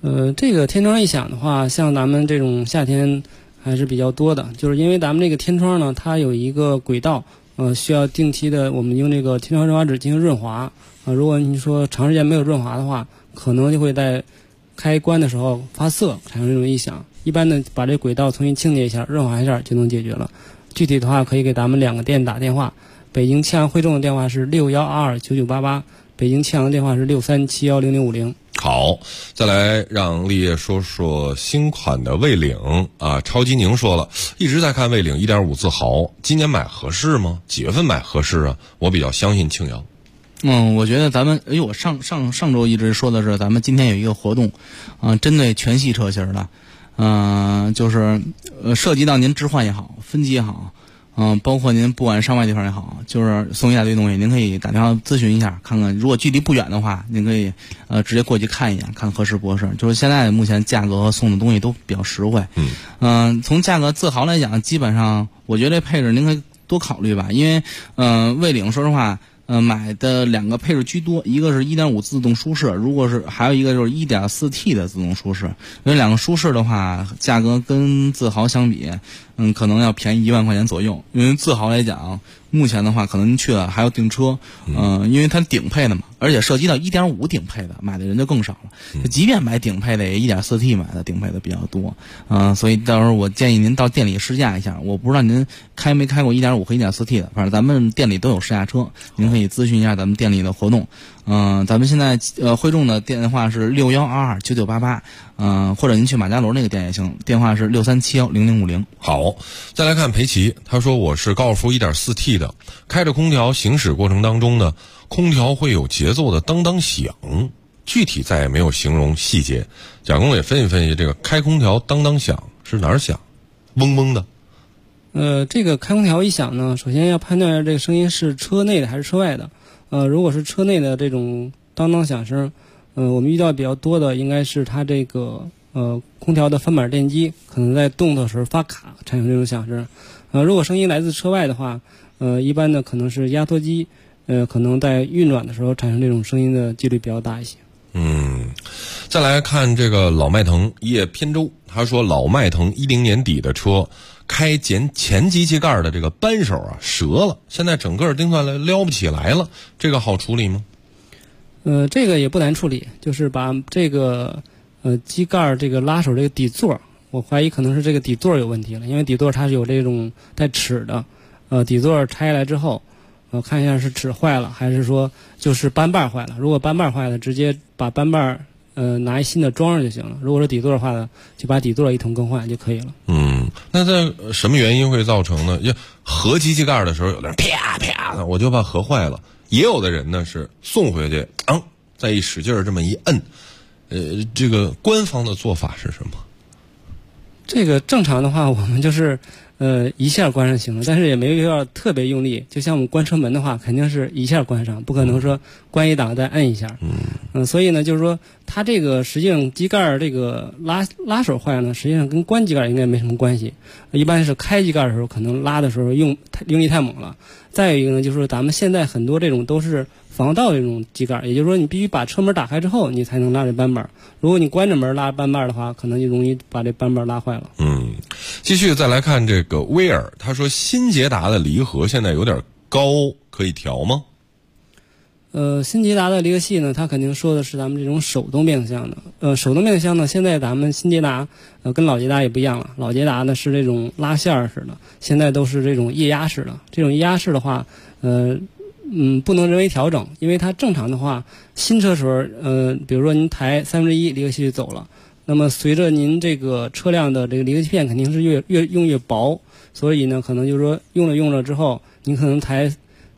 这个天窗异响的话，像咱们这种夏天还是比较多的，就是因为咱们这个天窗呢，它有一个轨道，需要定期的我们用这个天窗润滑质进行润滑。如果你说长时间没有润滑的话，可能就会在开关的时候发涩，产生这种异响。一般的把这轨道重新清洁一下，润滑一下就能解决了。具体的话可以给咱们2个店打电话，北京庆阳汇众的电话是61229988，北京庆阳的电话是63710050。
好，再来让立业说说新款的魏领啊。超级宁说了，一直在看魏领 1.5 自豪，今年买合适吗？几月份买合适啊？我比较相信庆阳。
我觉得咱们，我上周一直说的是，咱们今天有一个活动，针对全系车型的，就是涉及到您置换也好，分级也好，包括您不管上外地方也好，就是送一大堆东西，您可以打电话咨询一下，看看如果距离不远的话，您可以直接过去看一眼，看合适不合适。就是现在目前价格和送的东西都比较实惠。从价格自豪来讲，基本上我觉得这配置您可以多考虑吧，因为魏领说实话。买的2个配置居多，一个是 1.5 自动舒适，如果是还有一个就是 1.4T 的自动舒适。因为2个舒适的话，价格跟自豪相比，可能要便宜1万块钱左右。因为自豪来讲，目前的话可能您去了还要订车，因为它顶配的嘛，而且涉及到 1.5 顶配的，买的人就更少了。即便买顶配的，也 1.4T 买的顶配的比较多。所以到时候我建议您到店里试驾一下。我不知道您开没开过 1.5 和 1.4T 的，反正咱们店里都有试驾车，您可以咨询一下咱们店里的活动。咱们现在汇众的电话是61229988，或者您去马家楼那个店也行，电话是63710050。
好，再来看裴奇，他说我是高尔夫 1.4T 的，开着空调行驶过程当中呢，空调会有节奏的当当响，具体再也没有形容细节。贾工也分析分析，这个开空调当当响是哪儿响？嗡嗡的。
这个开空调一响呢，首先要判断一下这个声音是车内的还是车外的。如果是车内的这种当当响声，我们遇到比较多的应该是它这个空调的翻板电机可能在动的时候发卡，产生这种响声。如果声音来自车外的话，一般的可能是压缩机，可能在运转的时候产生这种声音的几率比较大一些。
再来看这个老迈腾叶偏舟，他说老迈腾10年底的车，开前机器盖的这个扳手啊折了，现在整个钉下来撩不起来了，这个好处理吗？
这个也不难处理，就是把这个机盖这个拉手这个底座，我怀疑可能是这个底座有问题了，因为底座它是有这种带齿的，底座拆下来之后，看一下是齿坏了还是说就是扳把坏了。如果扳把坏了，直接把扳把拿一新的装上就行了。如果是底座坏了，就把底座一同更换就可以了。
那这什么原因会造成呢？就合机器盖的时候，有的人啪啪的，我就怕合坏了。也有的人呢是送回去，再一使劲儿这么一摁。这个官方的做法是什么？
这个正常的话，我们就是一下关上行了，但是也没有要特别用力。就像我们关车门的话，肯定是一下关上，不可能说关一档再摁一下。所以呢，就是说它这个实际上机盖这个拉手坏了呢，实际上跟关机盖应该没什么关系。一般是开机盖的时候，可能拉的时候用力太猛了。再有一个呢，就是咱们现在很多这种都是防盗这种机盖，也就是说你必须把车门打开之后，你才能拉这扳把。如果你关着门拉扳把的话，可能就容易把这扳把拉坏了。
继续再来看这个威尔，他说新捷达的离合现在有点高，可以调吗？
新捷达的离合器呢，它肯定说的是咱们这种手动变速箱的。手动变速箱呢，现在咱们新捷达跟老捷达也不一样了。老捷达呢是这种拉线式的，现在都是这种液压式的。这种液压式的话，不能人为调整，因为它正常的话，新车时候，比如说您抬1/3离合器就走了，那么随着您这个车辆的这个离合器片肯定是越用越薄，所以呢，可能就是说用着之后，您可能抬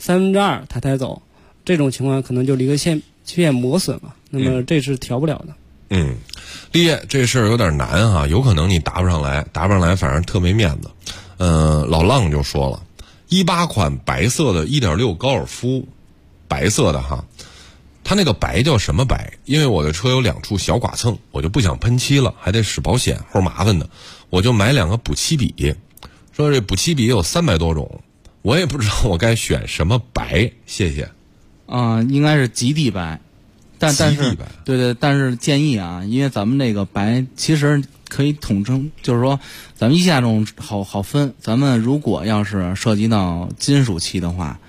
2/3它才走。这种情况可能就离合器片磨损了，那么这是调不了的。
立业这事儿有点难哈，有可能你答不上来，反正特没面子。老浪就说了，18款白色的 1.6 高尔夫，白色的哈，它那个白叫什么白？因为我的车有2处小剐蹭，我就不想喷漆了，还得使保险，齁麻烦的，我就买2个补漆笔。说这补漆笔有300多种，我也不知道我该选什么白，谢谢。
应该是极地白， 但是对，但是建议啊，因为咱们这个白其实可以统称，就是说咱们一下中好分。咱们如果要是涉及到金属漆的话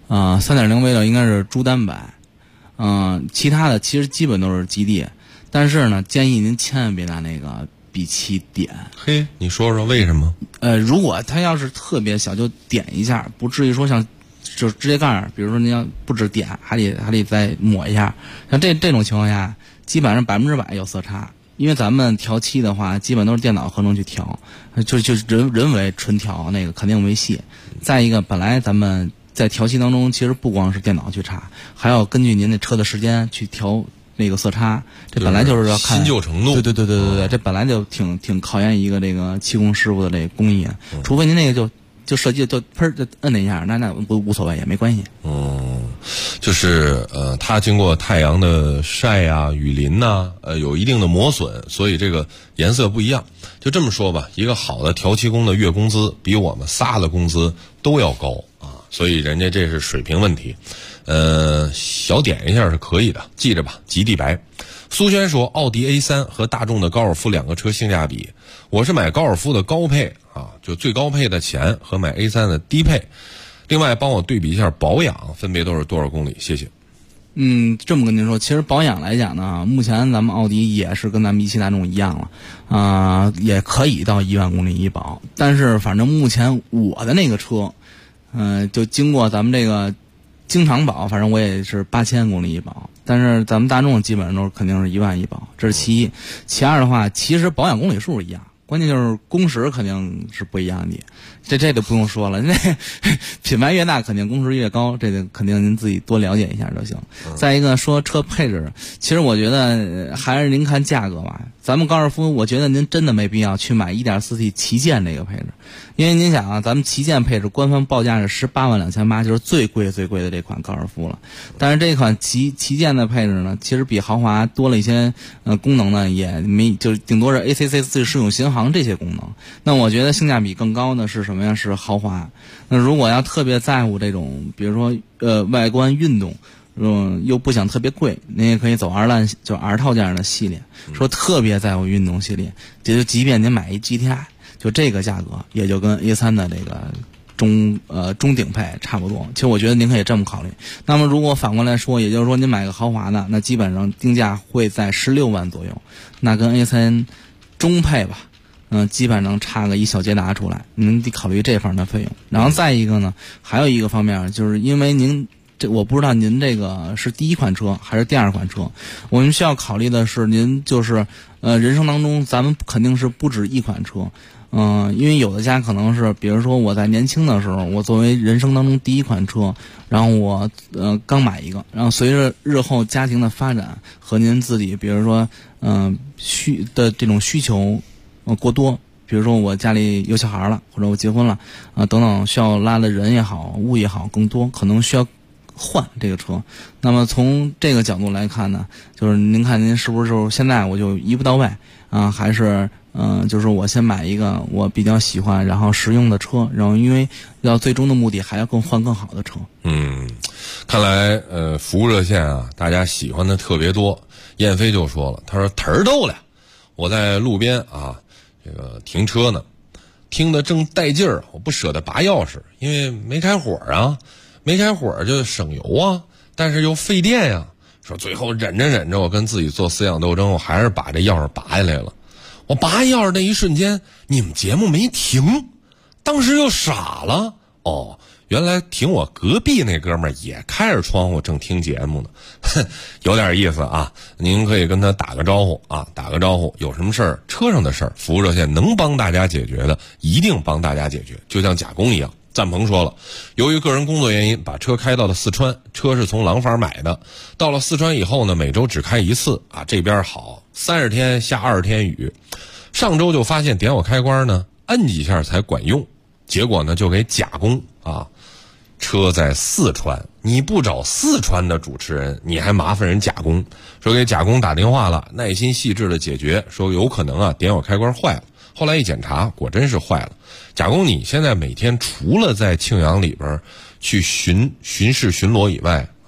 ，3.0 V 的应该是朱丹白，其他的其实基本都是极地。但是呢，建议您千万别拿那个B漆点。
嘿，你说说为什么？
如果它要是特别小，就点一下，不至于说像就直接盖。比如说您要不止点，还得再抹一下。像这种情况下，基本上100%有色差。因为咱们调漆的话，基本都是电脑合成去调，就人为纯调那个肯定没戏。再一个，本来咱们在调漆当中，其实不光是电脑去查，还要根据您那车的时间去调那个色差。这本来就是要看
新旧程度。
对，这本来就挺考验一个这个漆工师傅的这个工艺，除非您那个就设计就砰就摁了一下，那无所谓也没关系。
就是它经过太阳的晒啊、雨淋呐，有一定的磨损，所以这个颜色不一样。就这么说吧，一个好的调漆工的月工资比我们仨的工资都要高啊，所以人家这是水平问题。小点一下是可以的，记着吧，极地白。苏轩说，奥迪 A3 和大众的高尔夫两个车性价比，我是买高尔夫的高配啊，就最高配的钱和买 A3 的低配。另外帮我对比一下保养分别都是多少公里，谢谢。
这么跟您说，其实保养来讲呢，目前咱们奥迪也是跟咱们一汽大众一样了，也可以到1万公里一保。但是反正目前我的那个车，就经过咱们这个经常保，反正我也是8000公里一保。但是咱们大众基本上都是肯定是1万一保，这是其一。其二的话，其实保养公里数一样，关键就是工时肯定是不一样的。这就不用说了，那品牌越大肯定工时越高，这个肯定您自己多了解一下就行。再一个说车配置，其实我觉得还是您看价格吧。咱们高尔夫，我觉得您真的没必要去买 1.4T 旗舰这个配置，因为您想啊，咱们旗舰配置官方报价是182800，就是最贵的这款高尔夫了。但是这款旗舰的配置呢，其实比豪华多了一些功能呢，也没就顶多是 ACC 自适用巡航这些功能。那我觉得性价比更高的是什么呀？是豪华。那如果要特别在乎这种，比如说外观运动。又不想特别贵，您也可以走就 R 套这样的系列。说特别在乎运动系列，也就即便您买一 GTI， 就这个价格也就跟 A3 的这个中顶配差不多。其实我觉得您可以这么考虑。那么如果反过来说，也就是说您买个豪华的，那基本上定价会在16万左右，那跟 A3 中配吧。基本上差个一小捷达出来，您得考虑这方面的费用。然后再一个呢，还有一个方面，就是因为您我不知道您这个是第一款车还是第二款车，我们需要考虑的是您就是人生当中咱们肯定是不止一款车，因为有的家可能是比如说我在年轻的时候，我作为人生当中第一款车，然后我刚买一个，然后随着日后家庭的发展和您自己比如说这种需求过多，比如说我家里有小孩了，或者我结婚了等等，需要拉的人也好物也好更多，可能需要换这个车。那么从这个角度来看呢，就是您看您是不是就是现在我就一步到位还是就是我先买一个我比较喜欢然后实用的车，然后因为要最终的目的还要换更好的车。
看来服务热线啊，大家喜欢的特别多。燕飞就说了，他说忒儿逗了，我在路边这个停车呢，听得正带劲儿，我不舍得拔钥匙，因为没开火啊。没开火就省油啊，但是又费电呀。说最后忍着，我跟自己做思想斗争，我还是把这钥匙拔下来了。我拔钥匙那一瞬间，你们节目没停，当时又傻了。原来停我隔壁那哥们儿也开着窗户正听节目呢，有点意思啊。您可以跟他打个招呼啊，打个招呼。有什么事儿，车上的事儿，服务热线能帮大家解决的，一定帮大家解决，就像贾工一样。赞鹏说了，由于个人工作原因，把车开到了四川，车是从廊坊买的。到了四川以后呢，每周只开一次啊，这边好，30天下20天雨。上周就发现点我开关呢，摁几下才管用，结果呢就给贾工车在四川，你不找四川的主持人，你还麻烦人贾工。说给贾工打电话了，耐心细致的解决，说有可能点我开关坏了。后来一检查，果真是坏了。贾工，你现在每天除了在庆阳里边去巡视巡逻以外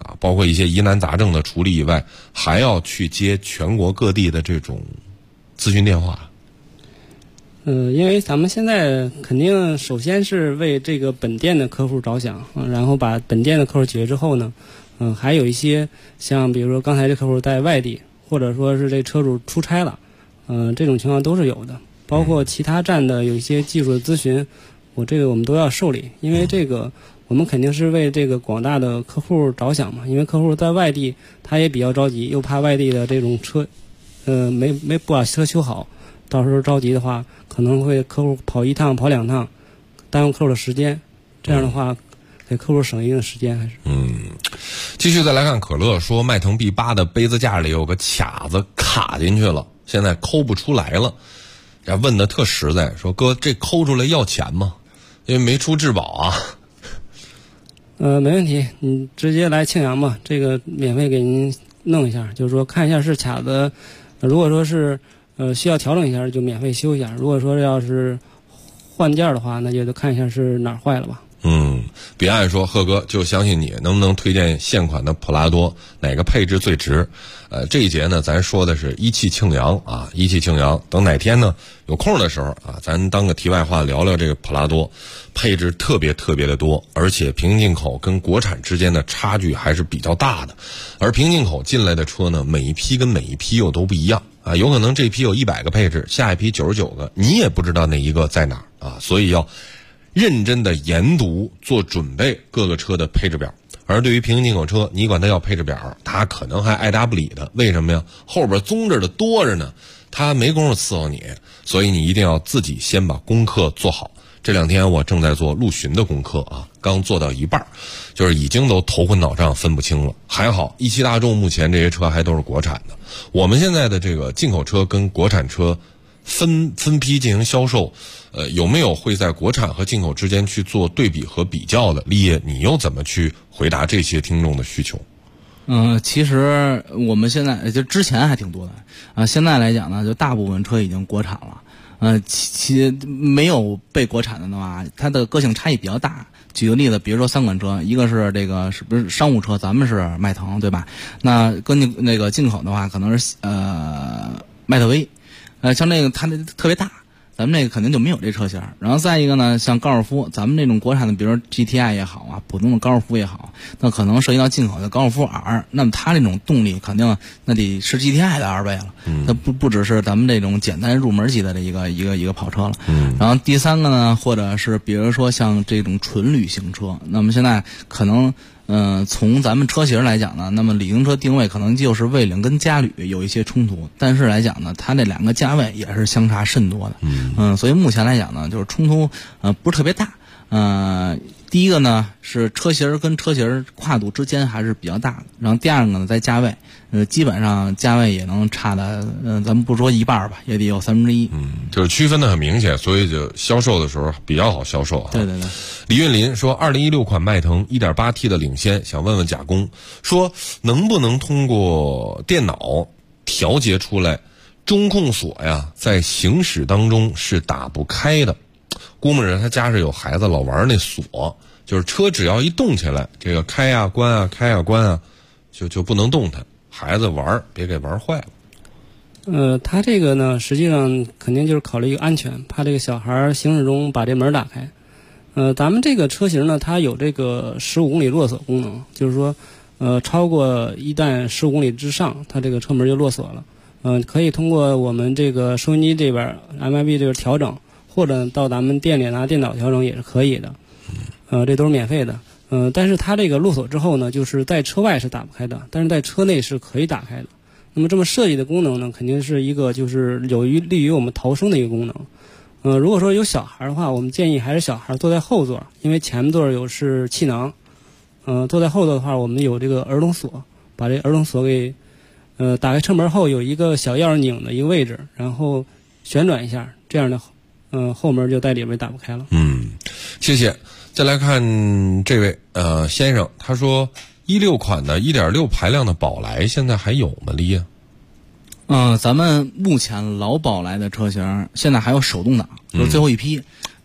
啊，包括一些疑难杂症的处理以外，还要去接全国各地的这种咨询电话？
因为咱们现在肯定首先是为这个本店的客户着想，然后把本店的客户解决之后呢，还有一些像比如说刚才这客户在外地，或者说是这车主出差了，这种情况都是有的。包括其他站的有一些技术的咨询，我们都要受理，因为这个我们肯定是为这个广大的客户着想嘛，因为客户在外地他也比较着急，又怕外地的这种车，没不把车修好，到时候着急的话，可能会客户跑1趟跑2趟，耽误客户的时间，这样的话给客户省一定的时间还是。
继续再来看可乐说，迈腾 B8 的杯子架里有个卡子卡进去了，现在抠不出来了。问的特实在，说哥这抠出来要钱吗？因为没出质保啊。
没问题，你直接来庆阳吧，这个免费给您弄一下，就是说看一下是卡子，如果说是需要调整一下就免费修一下，如果说要是换件的话，那就得看一下是哪儿坏了吧。
彼岸说，贺哥就相信你，能不能推荐现款的普拉多哪个配置最值？这一节呢咱说的是一汽庆阳啊，一汽庆阳，等哪天呢有空的时候啊，咱当个题外话聊聊这个普拉多，配置特别的多，而且平行进口跟国产之间的差距还是比较大的，而平行进口进来的车呢，每一批跟每一批又都不一样啊，有可能这批有100个配置，下一批99个，你也不知道哪一个在哪儿啊，所以要认真的研读做准备各个车的配置表。而对于平行进口车，你管它要配置表，它可能还爱答不理的，为什么呀？后边宗着的多着呢，它没工夫伺候你，所以你一定要自己先把功课做好。这2天我正在做陆巡的功课啊，刚做到一半，就是已经都头昏脑胀分不清了。还好一汽大众目前这些车还都是国产的，我们现在的这个进口车跟国产车分批进行销售，有没有会在国产和进口之间去做对比和比较的？立业，你又怎么去回答这些听众的需求？
其实我们现在就之前还挺多的啊，现在来讲呢，就大部分车已经国产了，其没有被国产的话，它的个性差异比较大。举个例子，比如说3款车，一个是这个是不是商务车，咱们是迈腾，对吧？那根据那个进口的话，可能是迈特威。像那个它那特别大，咱们这个肯定就没有这车型。然后再一个呢，像高尔夫，咱们这种国产的，比如说 GTI 也好啊，普通的高尔夫也好，那可能涉及到进口的高尔夫 R， 那么它这种动力肯定那得是 GTI 的2倍了，它不只是咱们这种简单入门级的一个跑车了。然后第3个呢，或者是比如说像这种纯旅行车，那么现在可能从咱们车型来讲呢，那么旅行车定位可能就是魏领跟嘉旅有一些冲突，但是来讲呢，它这2个价位也是相差甚多的。所以目前来讲呢，就是冲突不是特别大。第一个呢是车型跟车型跨度之间还是比较大的，然后第2个呢在价位，基本上价位也能差的，咱们不说一半吧，也得有1/3。
就是区分的很明显，所以就销售的时候比较好销售。
对。
李运林说，2016款迈腾 1.8T 的领先，想问问贾工，说能不能通过电脑调节出来中控锁呀，在行驶当中是打不开的。估摸着他家是有孩子老玩那锁，就是车只要一动起来，这个开啊关啊开啊关啊，就不能动弹，孩子玩别给玩坏了。
他这个呢，实际上肯定就是考虑一个安全，怕这个小孩行驶中把这门打开。咱们这个车型呢，它有这个15公里落锁功能，就是说，超过一旦15公里之上，它这个车门就落锁了。可以通过我们这个收音机这边 MIB 这边调整，或者到咱们店里拿电脑调整也是可以的。这都是免费的。但是它这个落锁之后呢，就是在车外是打不开的，但是在车内是可以打开的。那么这么设计的功能呢，肯定是一个就是利于我们逃生的一个功能。如果说有小孩的话，我们建议还是小孩坐在后座，因为前面座是气囊。坐在后座的话，我们有这个儿童锁，把这儿童锁给打开车门后有一个小钥匙拧的一个位置，然后旋转一下，这样的后门就在里面打不开了。
谢谢。再来看这位先生，他说16款的 1.6 排量的宝来现在还有吗？李业？
咱们目前老宝来的车型现在还有手动挡，就是最后一批。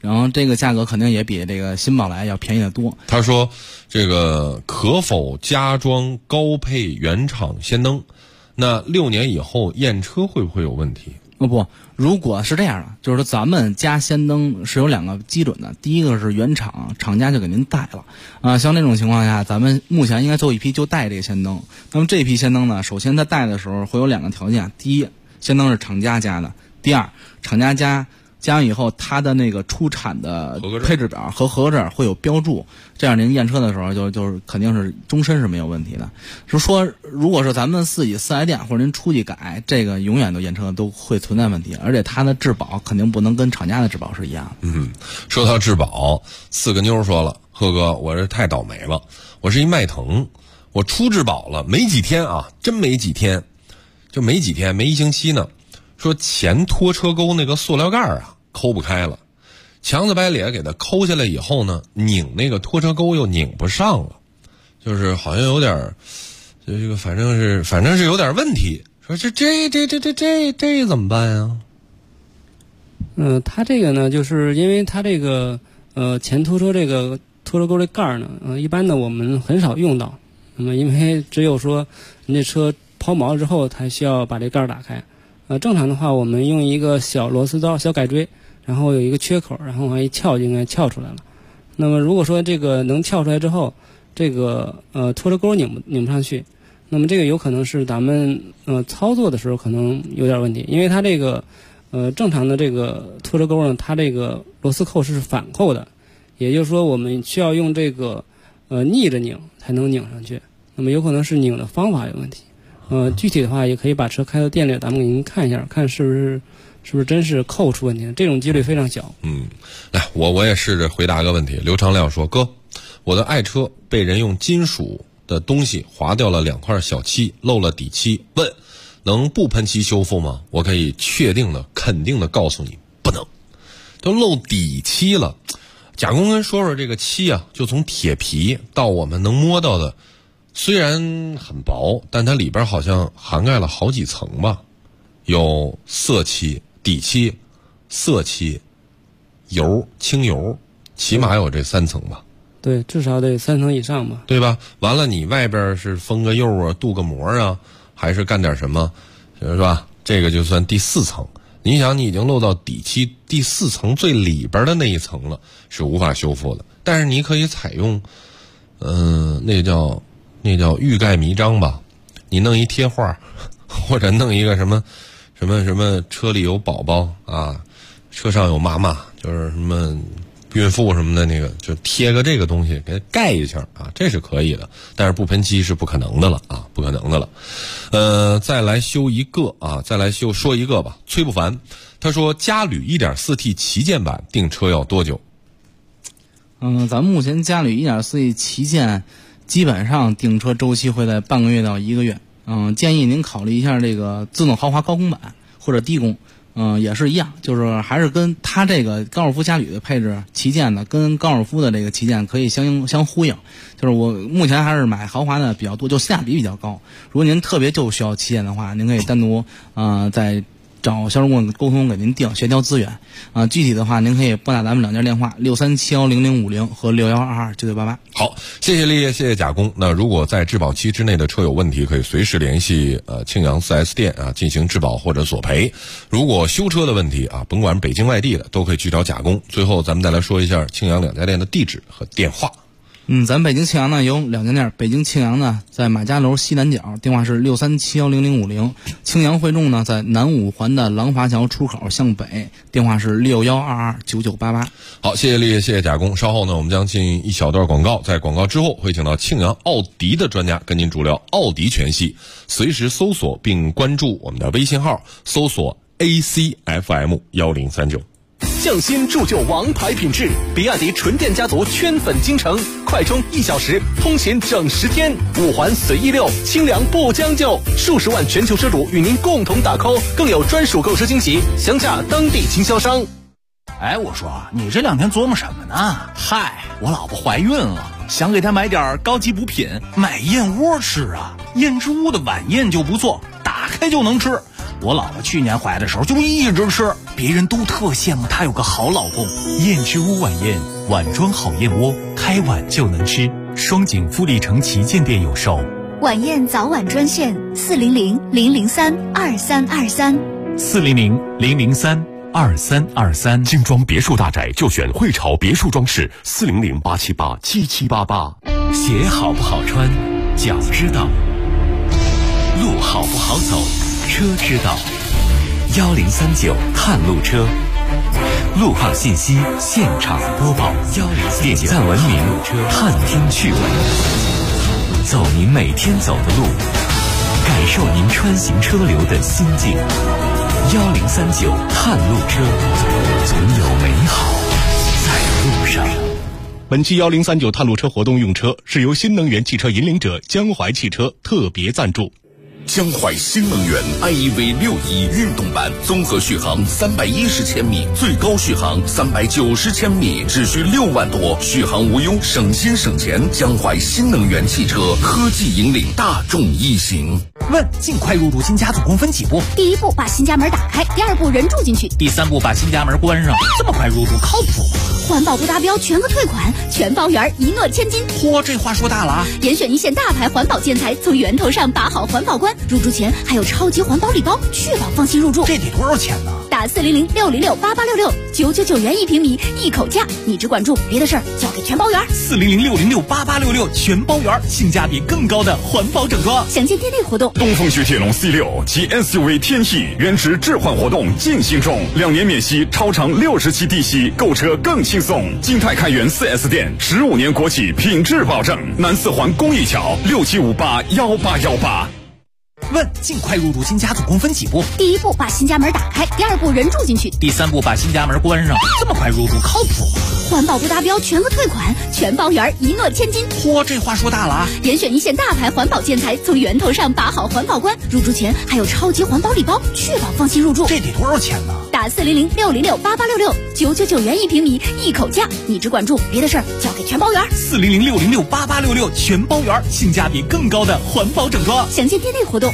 然后这个价格肯定也比这个新宝来要便宜得多。
他说这个可否加装高配原厂氙灯？那6年以后验车会不会有问题？
不，如果是这样的，就是说咱们加氙灯是有2个基准的。第一个是原厂厂家就给您带了像这种情况下，咱们目前应该做一批就带这个氙灯。那么这批氙灯呢，首先它带的时候会有2个条件：第一，氙灯是厂家加的；第二，厂家加完以后，它的那个出产的配置表和合格证会有标注，这样您验车的时候就是肯定是终身是没有问题的。就说如果是咱们自己4S店或者您出去改，这个永远都验车都会存在问题，而且它的质保肯定不能跟厂家的质保是一样的。
说到质保，4个妞说了，贺哥，我这太倒霉了，我是一迈腾，我出质保了没几天啊，真没几天，就没几天，没1星期呢。说前拖车钩那个塑料盖啊抠不开了，强子白咧给它抠下来以后呢，拧那个拖车钩又拧不上了，就是好像有点这个反正是有点问题。说这怎么办呀？
它这个呢，就是因为它这个前拖车这个拖车钩这盖呢，一般的我们很少用到。那么因为只有说你这车抛锚了之后才需要把这盖打开。正常的话，我们用一个小螺丝刀、小改锥，然后有一个缺口，然后往一撬就应该撬出来了。那么如果说这个能撬出来之后，这个拖车钩拧不上去，那么这个有可能是咱们操作的时候可能有点问题，因为它这个正常的这个拖车钩呢，它这个螺丝扣是反扣的，也就是说我们需要用这个逆着拧才能拧上去。那么有可能是拧的方法有问题。具体的话也可以把车开到店里，咱们给您看一下，看是不是真是扣出问题了，这种几率非常小。
来，我也试着回答个问题。刘长亮说，哥，我的爱车被人用金属的东西划掉了2块小漆，漏了底漆，问能不喷漆修复吗？我可以确定的肯定的告诉你，不能。都漏底漆了，贾工跟说说这个漆啊，就从铁皮到我们能摸到的，虽然很薄，但它里边好像涵盖了好几层吧，有色漆、底漆、色漆、油、清油，起码有这3层吧。
对，至少得3层以上吧，对
吧？完了，你外边是封个釉啊、镀个膜啊，还是干点什么，是吧？这个就算第4层。你想，你已经漏到底漆第4层最里边的那一层了，是无法修复的。但是你可以采用，那叫欲盖弥彰吧，你弄一贴画，或者弄一个什么车里有宝宝啊，车上有妈妈，就是什么孕妇什么的那个，就贴个这个东西给它盖一下啊，这是可以的。但是不喷漆是不可能的了啊，不可能的了。再来说一个吧。崔不凡他说，嘉旅 1.4T 旗舰版订车要多久？
咱们目前嘉旅 1.4T 旗舰基本上订车周期会在半个月到1个月。建议您考虑一下这个自动豪华高功版或者低功。也是一样，就是还是跟它这个高尔夫嘉旅的配置旗舰的跟高尔夫的这个旗舰可以相呼应。就是我目前还是买豪华的比较多，就性价比比较高。如果您特别就需要旗舰的话，您可以单独在找销售顾问沟通，给您定协调资源。具体的话，您可以拨打咱们2家电话63710050和61229988。
好，谢谢丽叶，谢谢贾工。那如果在质保期之内的车有问题，可以随时联系庆阳 4S 店啊进行质保或者索赔。如果修车的问题啊，甭管北京外地的，都可以去找贾工。最后咱们再来说一下庆阳2家店的地址和电话。
咱北京庆阳呢有2家店，北京庆阳呢在马家楼西南角，电话是63710050；庆阳汇众呢在南五环的廊坊桥出口向北，电话是61229988。
好，谢谢丽叶，谢谢贾工。稍后呢，我们将进一小段广告，在广告之后会请到庆阳奥迪的专家跟您主聊奥迪全系。随时搜索并关注我们的微信号，搜索 ACFM1039。
匠心铸就王牌品质，比亚迪纯电家族圈粉京城，快充1小时，通勤整10天，5环随意溜，清凉不将就，数十万全球车主与您共同打 call， 更有专属购车惊喜，详洽当地经销商。 哎，我说你这2天琢磨什么呢？嗨，我老婆怀孕了，想给她买点高级补品，买燕窝吃啊。燕之屋的晚宴就不错，打开就能吃。
我姥姥去年怀的时候就一直吃，别人都特羡慕她有个好老公。
燕之屋晚宴，碗装好燕窝，开碗就能吃。双井富力城旗舰店有售。
晚宴早晚专线
400-003-2323，400-003-2323。精装别墅大宅就选汇潮别墅装饰，400-878-7788。鞋好不好穿，脚知道；路好不好走，车知道。1039探路车，路况信息现场播报。点赞文明，探听趣闻，走您每天走的路，感受您穿行车流的心境。1039探路车，总有美好在路上。
本期1039探路车活动用车是由新能源汽车引领者江淮汽车特别赞助。
江淮新能源 iEV61运动版，综合续航310千米，最高续航390千米，只需6万多，续航无忧，省心省钱。江淮新能源汽车科技引领大众一行。
问：尽快入住新家总共分几步？
第一步把新家门打开，第二步人住进去，
第三步把新家门关上。这么快入住靠谱吗？
环保不达标全额退款，全包圆，一诺千金。
嚯，这话说大了啊！
严选一线大牌环保建材，从源头上把好环保关。入住前还有超级环保礼包，确保放心入住。
这得多少钱呢？
打400-606-8866，999元1平米，一口价。你只管住，别的事儿交给全包圆。
400-606-8866，全包圆，性价比更高的环保整装。
详见店内活动。
东风雪铁龙 C6 及 SUV 天翼原值置换活动进行中，2年免息，超长60期低息，购车更轻松。金泰开元 4S 店，15年国企品质保证。南四环公益桥67581818。
问：尽快入住新家总共分几步？
第一步把新家门打开，第二步人住进去，
第三步把新家门关上。这么快入住靠谱吗？
环保不达标全额退款，全包圆，一诺千金。
嚯，这话说大了啊！
严选一线大牌环保建材，从源头上把好环保关。入住前还有超级环保礼包，确保放心入住。
这得多少钱呢？
打400-606-8866，999元1平米，一口价。你只管住，别的事儿交给全包圆。
400-606-8866，全包圆，性价比更高的环保整装。
详见店内活动。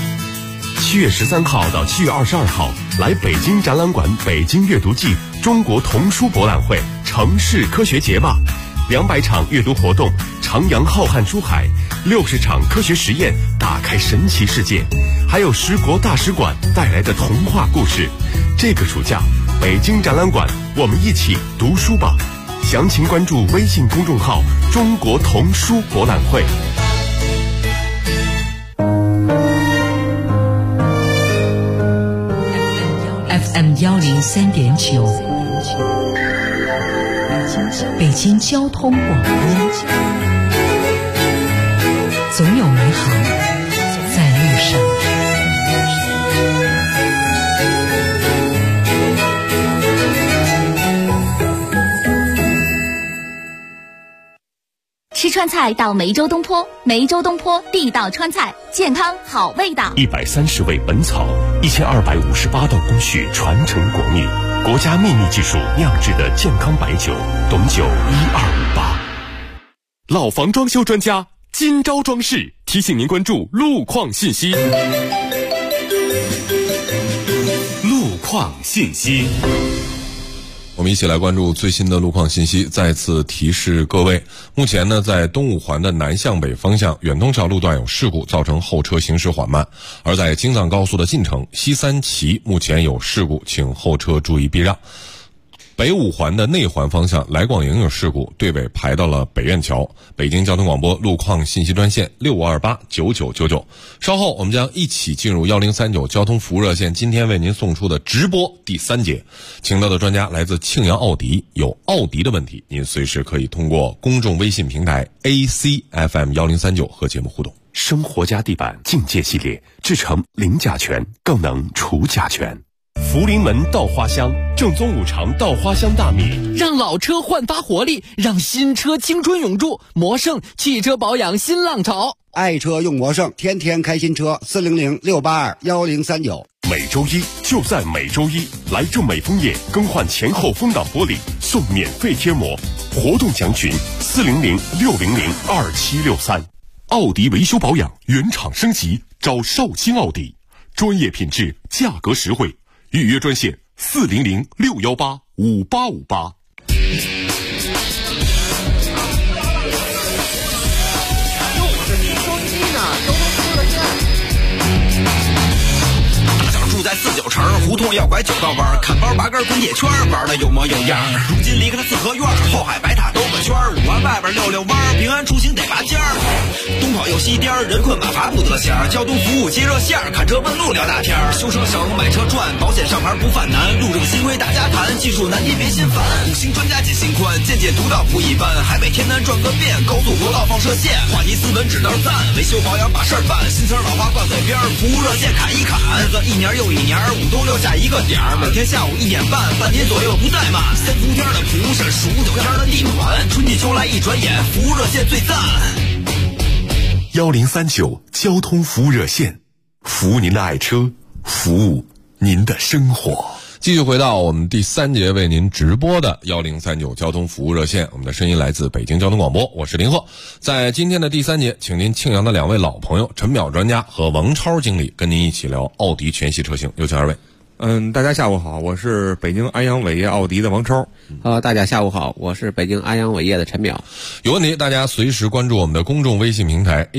7月13号到7月22号，来北京展览馆北京阅读季中国童书博览会城市科学节吧，200场阅读活动，徜徉浩瀚书海，60场科学实验，打开神奇世界，还有10国大使馆带来的童话故事。这个暑假，北京展览馆，我们一起读书吧。详情关注微信公众号中国童书博览会。
FM 103.9，北京交通广播，总有美好在路上。
吃川菜到梅州东坡，梅州东坡地道川菜，健康好味道。
130味本草，1258道工序传承国秘，国家秘密技术酿制的健康白酒，董酒1258。
老房装修专家金招装饰提醒您关注路况信息。
路况信息。
我们一起来关注最新的路况信息。再次提示各位，目前呢，在东五环的南向北方向远东桥路段有事故，造成后车行驶缓慢；而在京藏高速的进城西三旗目前有事故，请后车注意避让。北五环的内环方向来广营有事故，队尾排到了北苑桥。北京交通广播路况信息专线65289999。稍后我们将一起进入1039交通服务热线，今天为您送出的直播第3节，请到的专家来自庆阳奥迪，有奥迪的问题，您随时可以通过公众微信平台 ACFM1039和节目互动。
生活家地板境界系列，制成零甲醛，更能除甲醛。福临门稻花香，正宗五常稻花香大米，
让老车焕发活力，让新车青春永驻。魔盛汽车保养新浪潮，
爱车用魔盛，天天开新车。400-682-1039。
每周一就在每周一，来正美枫叶更换前后风挡玻璃送免费贴膜，活动详询400-600-2763。奥迪维修保养原厂升级，找绍兴奥迪。 专业品质，价格实惠。预约专线400-618-5858。
住在49城，胡同要拐9道弯，看包拔根滚铁圈，玩的有模有样。如今离开了四合院，后海白塔兜个圈，5环外边溜溜弯，平安出行得拔尖儿。东跑右西颠，人困马乏不得闲，交通服务接热线，看车问路聊大天，修车省买车赚，保险上牌不犯难，路政新规大家谈，技术难题别心烦。5星专家解心宽，见解独到不一般，海北天南转个遍，高速国道放射线，话题斯文指道赞，维修保养把事儿办，新词老话挂嘴边，服务热线砍一砍，日子一年又一年，5都6下一个点儿，每天下午1点半，半天左右不怠慢。3伏天的蒲扇，数9天的地暖，春季秋来一转眼，服务热线最赞。
1039交通服务热线，服务您的爱车，服务您的生活。
继续回到我们第3节为您直播的1039交通服务热线，我们的声音来自北京交通广播，我是林鹤。在今天的第3节，请您庆阳的2位老朋友陈淼专家和王超经理跟您一起聊奥迪全系车型，有请2位。
大家下午好，我是北京安阳伟业奥迪的王超。
大家下午好，我是北京安阳伟业的陈淼。
有问题大家随时关注我们的公众微信平台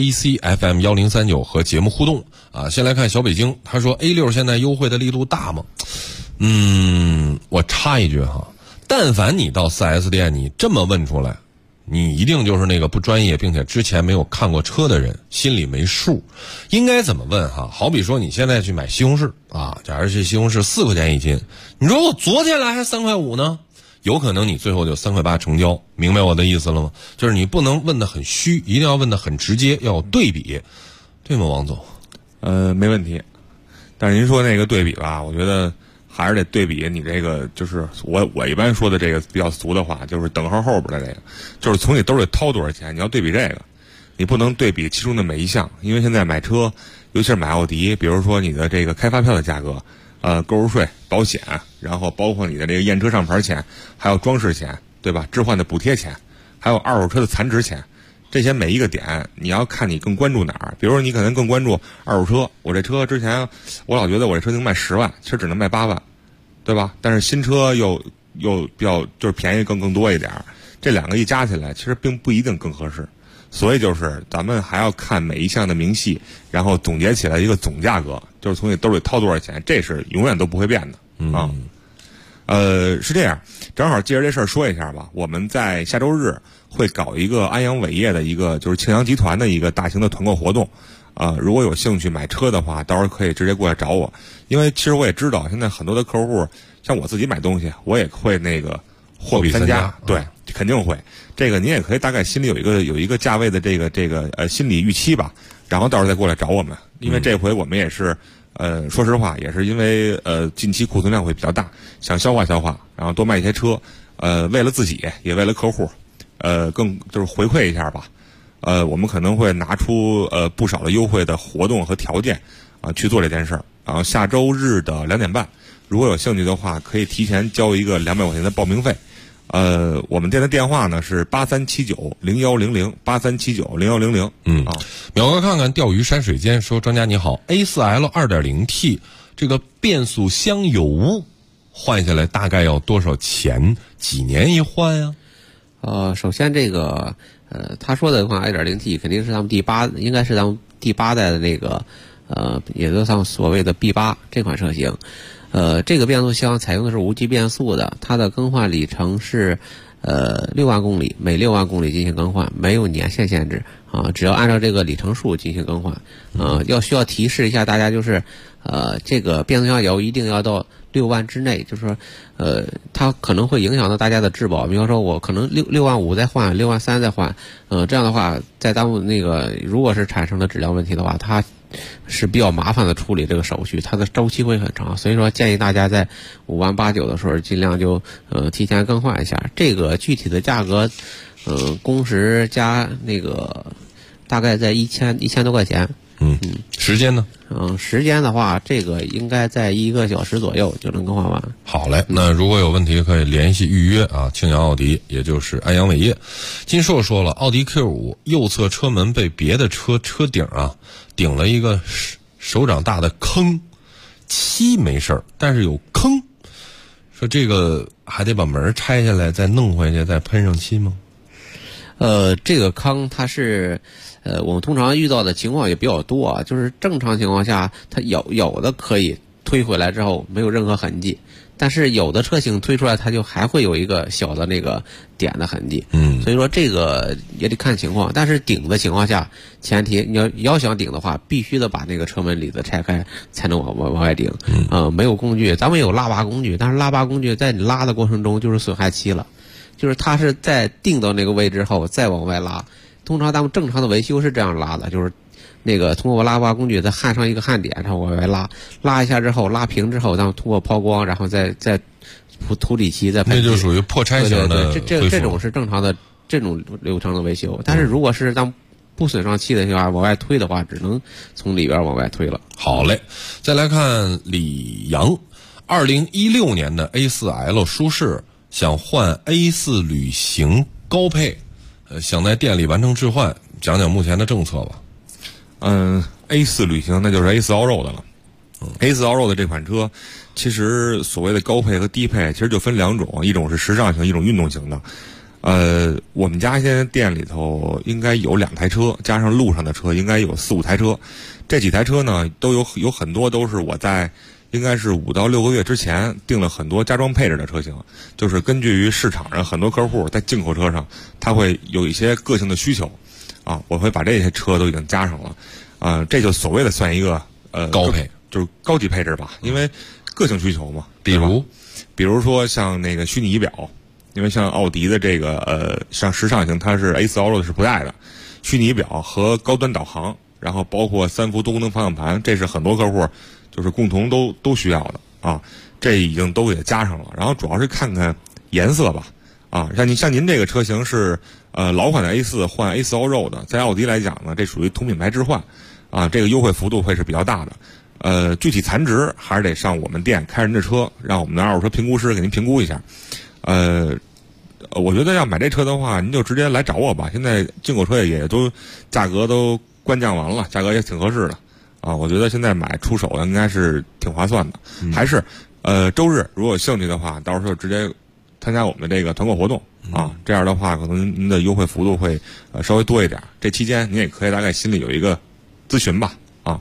ACFM1039 和节目互动啊。先来看小北京，他说 A6 现在优惠的力度大吗？我插一句哈，但凡你到 4S 店你这么问出来，你一定就是那个不专业并且之前没有看过车的人，心里没数。应该怎么问哈？好比说你现在去买西红柿啊，假如这西红柿4块钱一斤，你说我昨天来还3块5呢，有可能你最后就3块8成交，明白我的意思了吗？就是你不能问得很虚，一定要问得很直接，要有对比，对吗，王总？
没问题。但是您说那个对比吧，我觉得还是得对比你这个，就是我一般说的这个比较俗的话，就是等号后边的这个，就是从你兜里掏多少钱，你要对比这个，你不能对比其中的每一项，因为现在买车，尤其是买奥迪，比如说你的这个开发票的价格，购入税、保险，然后包括你的这个验车上牌钱，还有装饰钱，对吧？置换的补贴钱，还有二手车的残值钱。这些每一个点，你要看你更关注哪儿。比如说，你可能更关注二手车。我这车之前，我老觉得我这车能卖10万，其实只能卖8万，对吧？但是新车又比较就是便宜更多一点，这两个一加起来，其实并不一定更合适。所以就是咱们还要看每一项的明细，然后总结起来一个总价格，就是从你兜里掏多少钱，这是永远都不会变的啊。是这样，正好借着这事儿说一下吧。我们在下周日会搞一个安阳伟业的一个就是庆阳集团的一个大型的团购活动，如果有兴趣买车的话，到时候可以直接过来找我。因为其实我也知道，现在很多的客户，像我自己买东西，我也会那个货比三家，对，肯定会。这个您也可以大概心里有一个价位的这个心理预期吧，然后到时候再过来找我们。因为这回我们也是。说实话，也是因为近期库存量会比较大，想消化消化，然后多卖一些车，为了自己，也为了客户，更就是回馈一下吧。我们可能会拿出不少的优惠的活动和条件去做这件事儿。然后下周日的2点半，如果有兴趣的话，可以提前交一个200块钱的报名费。我们店的电话呢是83790100 83790100。
淼哥看看钓鱼山水间说，专家你好 ，A4L 2.0T 这个变速箱油换下来大概要多少钱？几年一换呀？
首先这个他说的话 2.0T 肯定是咱们应该是咱们第8代的那个也就是咱们所谓的 B8 这款车型。这个变速箱采用的是无级变速的，它的更换里程是6万公里，每6万公里进行更换，没有年限限制啊，只要按照这个里程数进行更换。需要提示一下大家，就是这个变速箱油一定要到6万之内，就是说它可能会影响到大家的质保。比方说我可能6万5再换，6万3再换，这样的话在咱们那个如果是产生了质量问题的话，它是比较麻烦的处理这个手续，它的周期会很长，所以说建议大家在5万8、9的时候尽量就提前更换一下。这个具体的价格，工时加那个大概在1000多块钱。
时间呢？
时间的话，这个应该在1个小时左右就能更换完。
好嘞，那如果有问题可以联系预约啊，庆阳奥迪，也就是安阳伟业。金硕说了，奥迪 Q5 右侧车门被别的车顶顶了一个手掌大的坑，漆没事儿，但是有坑。说这个还得把门拆下来再弄回去再喷上漆吗？
这个坑它是我们通常遇到的情况也比较多啊，就是正常情况下它有的可以推回来之后没有任何痕迹，但是有的车型推出来它就还会有一个小的那个点的痕迹。所以说这个也得看情况，但是顶的情况下，前提你要想顶的话，必须得把那个车门里子拆开才能往外顶。没有工具，咱们有拉拔工具，但是拉拔工具在你拉的过程中就是损害漆了，就是它是在定到那个位置后再往外拉。通常咱们正常的维修是这样拉的，就是那个通过拉拔工具再焊上一个焊点，然后往外拉一下之后，拉平之后，咱们通过抛光，然后再涂底漆，再喷漆。
那就属于破拆型的。
对，这种是正常的这种流程的维修。但是如果是咱不损伤漆的情况下往外推的话，只能从里边往外推了。
好嘞，再来看李阳，2016年的 A4L 舒适想换 A4 旅行高配，想在店里完成置换，讲讲目前的政策吧。
A4 旅行那就是 A4 Allroad 了。A4 Allroad 这款车，其实所谓的高配和低配，其实就分两种，一种是时尚型，一种运动型的。我们家现在店里头应该有2台车，加上路上的车应该有4、5台车。这几台车呢，都有很多都是我在应该是5到6个月之前订了很多加装配置的车型，就是根据于市场上很多客户在进口车上，他会有一些个性的需求。我会把这些车都已经加上了，这就所谓的算一个
高配，
就是高级配置吧，因为个性需求嘛。比如说像那个虚拟仪表，因为像奥迪的这个像时尚型，它是 A4 Allroad 是不带的，虚拟仪表和高端导航，然后包括3幅多功能方向盘，这是很多客户就是共同都需要的啊，这已经都给加上了。然后主要是看看颜色吧。像您这个车型是老款的 A4 换 A4 Allroad， 在奥迪来讲呢，这属于同品牌置换这个优惠幅度会是比较大的。具体残值还是得上我们店开人的车，让我们的二手车评估师给您评估一下。我觉得要买这车的话，您就直接来找我吧。现在进口车也都价格都官降完了，价格也挺合适的我觉得现在买出手应该是挺划算的。还是周日如果有兴趣的话，到时候直接参加我们的这个团购活动这样的话可能您的优惠幅度会稍微多一点。这期间您也可以大概心里有一个咨询吧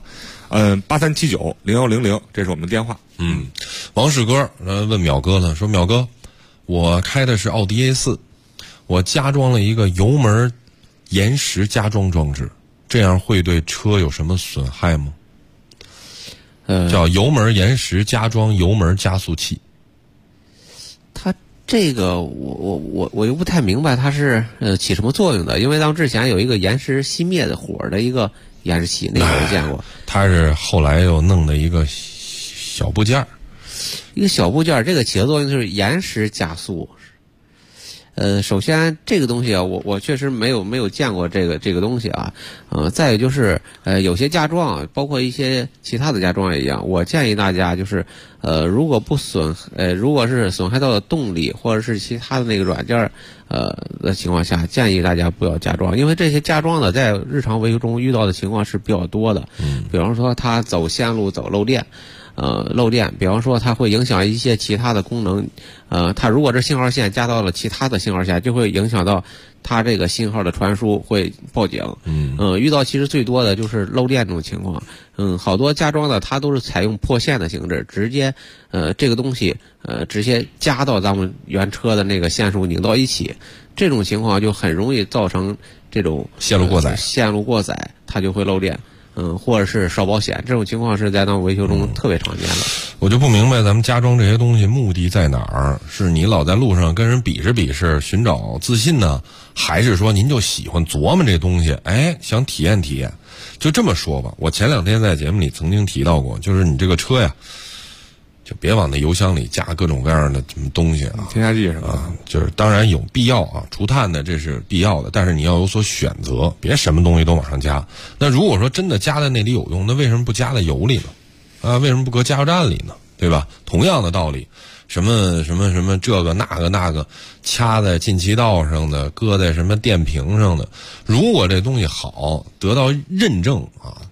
83790100，这是我们的电话。
王世哥问淼哥了，说淼哥，我开的是奥迪 A4， 我加装了一个油门延时加装装置，这样会对车有什么损害吗？叫油门延时加装油门加速器。
它这个我又不太明白它是起什么作用的，因为咱们之前有一个延时熄灭的火的一个延时器，那个我见过。
它是后来又弄的一个小部件，
这个起的作用就是延时加速。首先这个东西我确实没有见过这个东西再有就是有些加装包括一些其他的加装也一样，我建议大家就是如果是损害到的动力或者是其他的那个软件的情况下，建议大家不要加装，因为这些加装的在日常维修中遇到的情况是比较多的。比方说它走线路走漏电，比方说它会影响一些其他的功能，它如果这信号线加到了其他的信号线，就会影响到它这个信号的传输，会报警。遇到其实最多的就是漏电这种情况。好多加装的它都是采用破线的形式，直接这个东西直接加到咱们原车的那个线束拧到一起，这种情况就很容易造成这种
线路过载，
它就会漏电。或者是烧保险，这种情况是在咱们维修中特别常见的。
我就不明白咱们加装这些东西目的在哪儿？是你老在路上跟人比试寻找自信呢，还是说您就喜欢琢磨这东西，想体验体验？就这么说吧，我前2天在节目里曾经提到过，就是你这个车呀，就别往那油箱里加各种各样的什么东西
添加剂什么
就是当然有必要除碳的这是必要的，但是你要有所选择，别什么东西都往上加。那如果说真的加在那里有用，那为什么不加在油里呢？为什么不搁加油站里呢？对吧？同样的道理，什么这个那个掐在进气道上的，搁在什么电瓶上的，如果这东西好，得到认证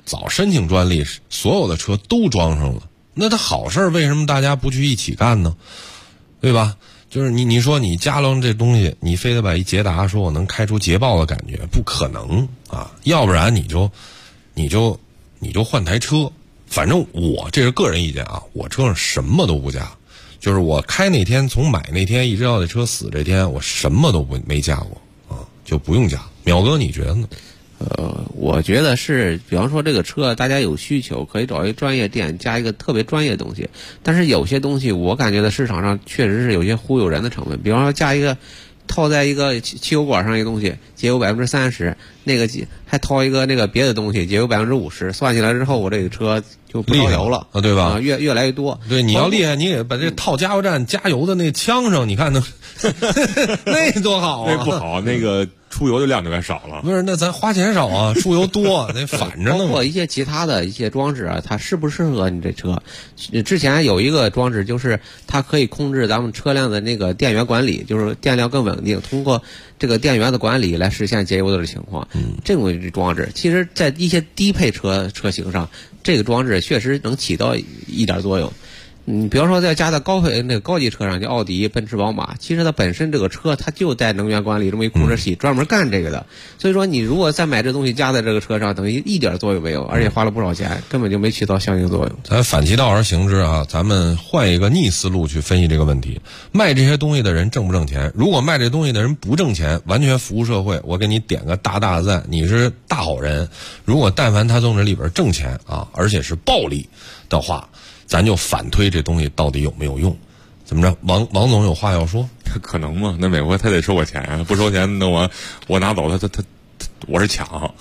早申请专利，所有的车都装上了，那它好事为什么大家不去一起干呢？对吧？就是你说你加装这东西，你非得把一捷达说我能开出捷豹的感觉，不可能啊！要不然你就换台车。反正我这是个人意见啊，我车上什么都不加，就是我开那天从买那天一直到这车死这天，我什么都没加过啊，就不用加。淼哥你觉得呢？
我觉得是，比方说这个车大家有需求，可以找一个专业店加一个特别专业的东西。但是有些东西我感觉在市场上确实是有些忽悠人的成分，比方说加一个套在一个汽油管上一个东西，节油30%，那个还套一个那个别的东西，节油50%，算起来之后我这个车就不烧油了
啊，对吧？
越来越多。
对，你要厉害，你也把这套加油站加油的那枪上，你看那多好啊！
那不好，那个出油的量就该少了。
不是，那咱花钱少啊，出油多，得反着呢。
包括一些其他的一些装置啊，它适不适合你这车？之前有一个装置，就是它可以控制咱们车辆的那个电源管理，就是电量更稳定，通过这个电源的管理来实现节油的情况。这种装置，其实在一些低配车型上，这个装置确实能起到一点作用。比方说在加在高级车上，就奥迪、奔驰、宝马，其实它本身这个车它就带能源管理这么一控制器，专门干这个的。所以说你如果再买这东西加在这个车上，等于一点作用没有，而且花了不少钱，根本就没起到相应作用。
咱反其道而行之啊，咱们换一个逆思路去分析这个问题。卖这些东西的人挣不挣钱？如果卖这东西的人不挣钱，完全服务社会，我给你点个大大的赞，你是大好人。如果但凡他从这里边挣钱啊，而且是暴利的话，咱就反推这东西到底有没有用？怎么着？王总有话要说？
可能吗？那美国他得收我钱啊，不收钱那我拿走他我是抢。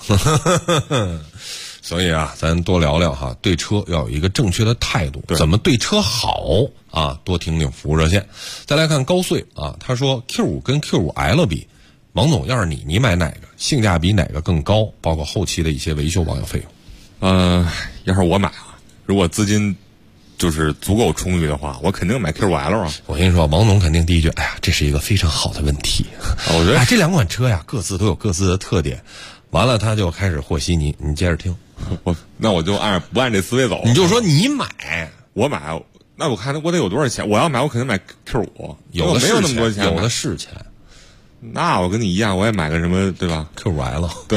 所以啊，咱多聊聊哈，对车要有一个正确的态度，怎么对车好啊？多听听服务热线。再来看高穗啊，他说 Q5 跟 Q5L 比，王总要是你买哪个？性价比哪个更高？包括后期的一些维修保养费
用。要是我买啊，如果资金就是足够充裕的话，我肯定买 Q5L 啊！
我跟你说，王总肯定第一句，哎呀，这是一个非常好的问题。
我觉得
这两款车呀，各自都有各自的特点。完了，他就开始和稀泥，你接着听。
那我就不按这思维走。
你就说你买，
我买，那我看我得有多少钱？我要买，我肯定买 Q5，
有的
没有那么多钱，
有的是钱。
那我跟你一样，我也买个什么，对吧
？Q5L，
对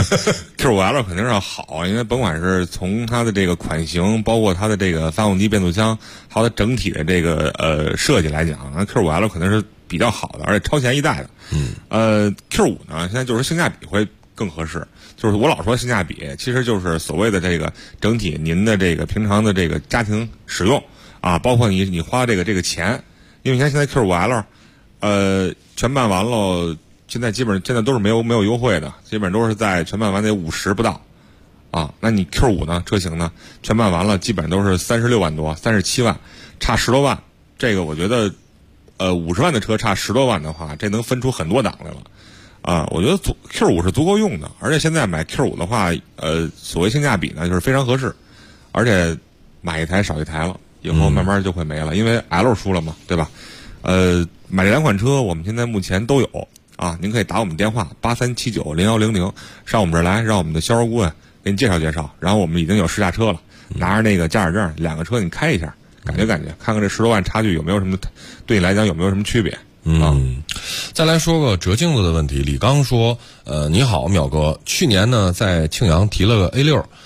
，Q5L 肯定是要好，因为甭管是从它的这个款型，包括它的这个发动机、变速箱，还有它整体的这个设计来讲，那 Q5L 肯定是比较好的，而且超前一代的。Q5 呢，现在就是性价比会更合适。就是我老说性价比，其实就是所谓的这个整体您的这个平常的这个家庭使用啊，包括你花这个钱，因为你看现在 Q5L。全办完了，现在都是没有优惠的，基本都是在全办完得50不到，啊，那你 Q5 呢？车型呢？全办完了，基本都是36万多，37万，差10多万。这个我觉得，50万的车差10多万的话，这能分出很多档来了，啊，我觉得Q5 是足够用的，而且现在买 Q5 的话，所谓性价比呢，就是非常合适，而且买一台少一台了，以后慢慢就会没了，因为 L 出了嘛，对吧？买这两款车，我们现在目前都有啊。您可以打我们电话83790100，上我们这儿来，让我们的销售顾问给你介绍介绍。然后我们已经有试驾车了，拿着那个驾驶证，两个车你开一下，感觉，看看这10多万差距有没有什么，对你来讲有没有什么区别？
再来说个折镜子的问题。李刚说，你好，淼哥，去年呢在庆阳提了个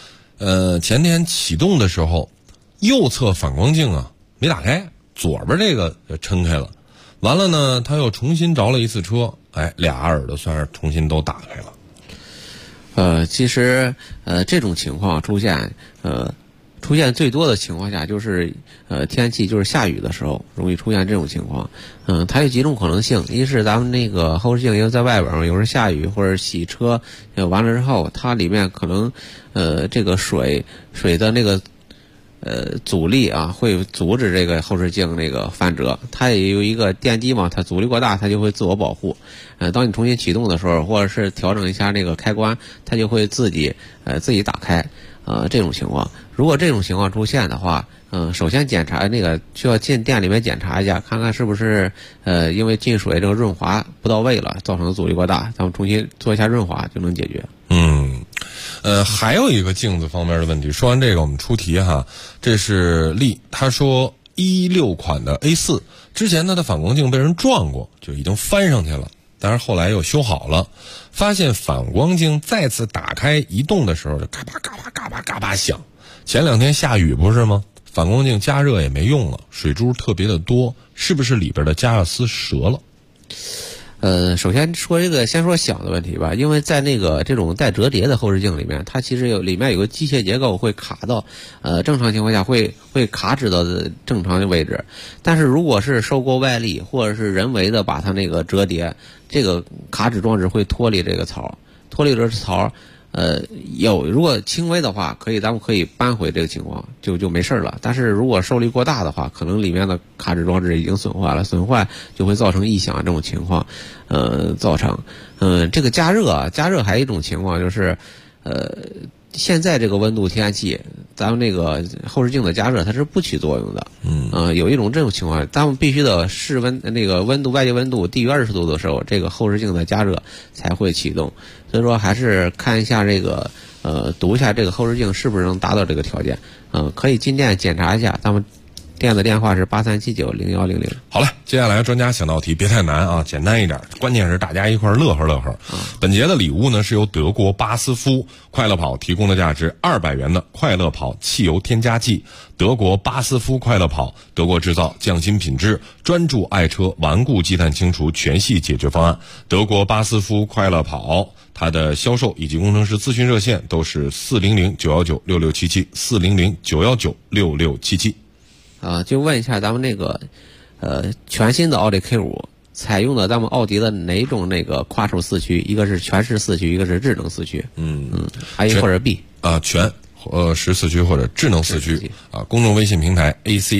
A6，前天启动的时候，右侧反光镜啊没打开。左边这个撑开了，完了呢，他又重新着了一次车，俩耳朵算是重新都打开
了。其实这种情况出现最多的情况下就是天气就是下雨的时候容易出现这种情况。它有几种可能性，一是咱们那个后视镜因为在外边有时候下雨或者洗车完了之后，它里面可能这个水的那个。阻力啊，会阻止这个后视镜那个翻折。它也有一个电机嘛，它阻力过大，它就会自我保护。当你重新启动的时候，或者是调整一下那个开关，它就会自己打开。这种情况，如果这种情况出现的话，首先检查那个需要进店里面检查一下，看看是不是因为进水这个润滑不到位了，造成的阻力过大，咱们重新做一下润滑就能解决。
还有一个镜子方面的问题。说完这个，我们出题哈。这是丽，他说16款的 A4， 之前呢它反光镜被人撞过，就已经翻上去了，但是后来又修好了，发现反光镜再次打开移动的时候就嘎巴嘎巴嘎巴嘎巴响。前2天下雨不是吗？反光镜加热也没用了，水珠特别的多，是不是里边的加热丝折了？
首先说先说响的问题吧，因为在那个这种带折叠的后视镜里面，它其实里面有个机械结构会卡到，正常情况下会卡指到的正常的位置，但是如果是受过外力或者是人为的把它那个折叠，这个卡指装置会脱离这个槽，脱离这槽。如果轻微的话，咱们可以扳回这个情况，就没事了。但是如果受力过大的话，可能里面的卡指装置已经损坏了，损坏就会造成异响这种情况，造成这个加热还有一种情况就是，现在这个温度天气，咱们那个后视镜的加热它是不起作用的。有一种这种情况，咱们必须得室温那个温度外界温度低于20度的时候，这个后视镜的加热才会启动。所以说还是看一下这个读一下这个后视镜是不是能达到这个条件。可以进店检查一下，咱们店的电话是83790100。
好了，接下来专家想道题别太难啊，简单一点，关键是大家一块乐呵乐呵。本节的礼物呢是由德国巴斯夫快乐跑提供的价值200元的快乐跑汽油添加剂。德国巴斯夫快乐跑，德国制造，匠心品质，专注爱车顽固积碳清除全系解决方案。德国巴斯夫快乐跑，它的销售以及工程师咨询热线都是400-919-6677 400-919-6677。
就问一下咱们那个全新的奥迪 Q5 采用的咱们奥迪的哪种那个跨数4驱，一个是全时4驱，一个是智能4驱。A 或者 B
全时4驱或者智能4驱啊。公众微信平台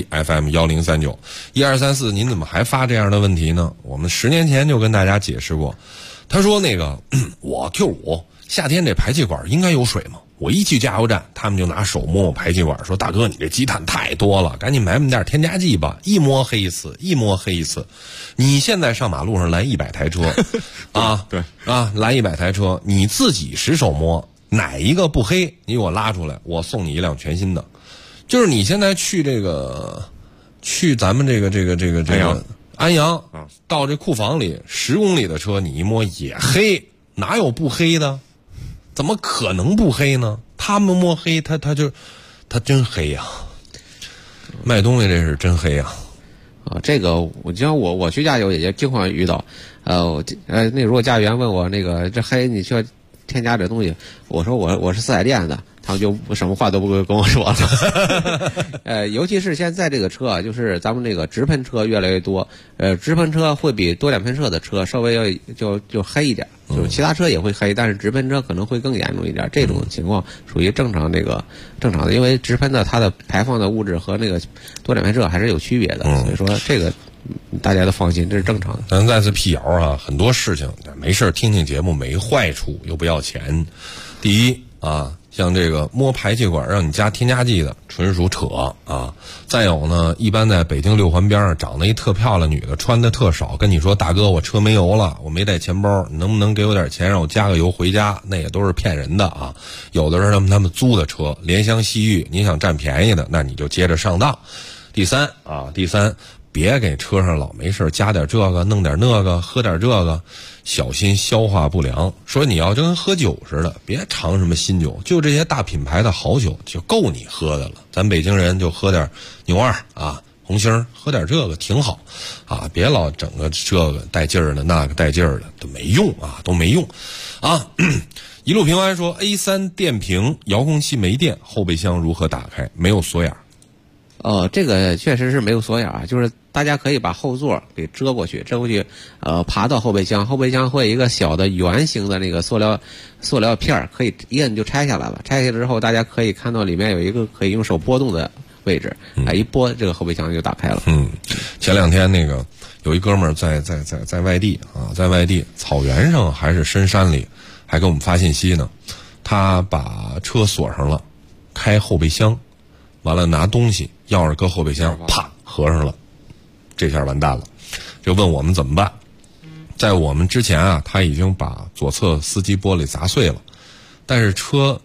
ACFM1039，1234，您怎么还发这样的问题呢？我们10年前就跟大家解释过。他说那个我 Q5 夏天这排气管应该有水吗？我一去加油站，他们就拿手摸我排气管，说大哥你这积碳太多了，赶紧买点添加剂吧。一摸黑一次，一摸黑一次。你现在上马路上拦100台车啊，
对
啊，拦100台车，你自己实手摸哪一个不黑，你给我拉出来，我送你一辆全新的。就是你现在去咱们这个安阳到这库房里10公里的车，你一摸也黑，哪有不黑的？怎么可能不黑呢？他们摸黑，他真黑呀！卖东西这是真黑呀！
这个我去加油也经常遇到，那如果加油员问我那个这黑你需要添加这东西，我说我是4S店的，他们就什么话都不会跟我说了。尤其是现在这个车，就是咱们那个直喷车越来越多，直喷车会比多点喷射的车稍微要就黑一点，就是其他车也会黑，但是直喷车可能会更严重一点。这种情况属于正常的，因为直喷的它的排放的物质和那个多点喷射还是有区别的，所以说这个大家都放心，这是正常的。
咱再次辟谣啊，很多事情没事听听节目没坏处，又不要钱。第一啊，像这个摸排气管让你加添加剂的，纯属扯啊！再有呢，一般在北京6环边上长得一特漂亮女的，穿的特少，跟你说大哥，我车没油了，我没带钱包，你能不能给我点钱让我加个油回家？那也都是骗人的啊！有的是他们租的车，怜香惜玉，你想占便宜的，那你就接着上当。第三，别给车上老没事加点这个，弄点那个，喝点这个，小心消化不良。说你要就跟喝酒似的，别尝什么新酒，就这些大品牌的好酒就够你喝的了。咱北京人就喝点牛二啊，红星，喝点这个挺好啊，别老整个这个带劲儿的，那个带劲儿的，都没用啊，都没用啊。一路平安说 A3 电瓶遥控器没电，后备箱如何打开？没有锁眼。
这个确实是没有锁眼啊，就是大家可以把后座给遮过去，爬到后备箱，后备箱会有一个小的圆形的那个塑料片，可以一摁就拆下来了。拆下来之后，大家可以看到里面有一个可以用手拨动的位置，一拨这个后备箱就打开了。
前2天那个有一哥们儿在外地啊，在外地草原上还是深山里，还给我们发信息呢，他把车锁上了，开后备箱。完了拿东西，钥匙搁后备箱，啪合上了，这下完蛋了，就问我们怎么办。在我们之前啊，他已经把左侧司机玻璃砸碎了，但是车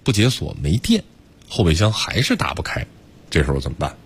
不解锁没电，后备箱还是打不开，这时候怎么办？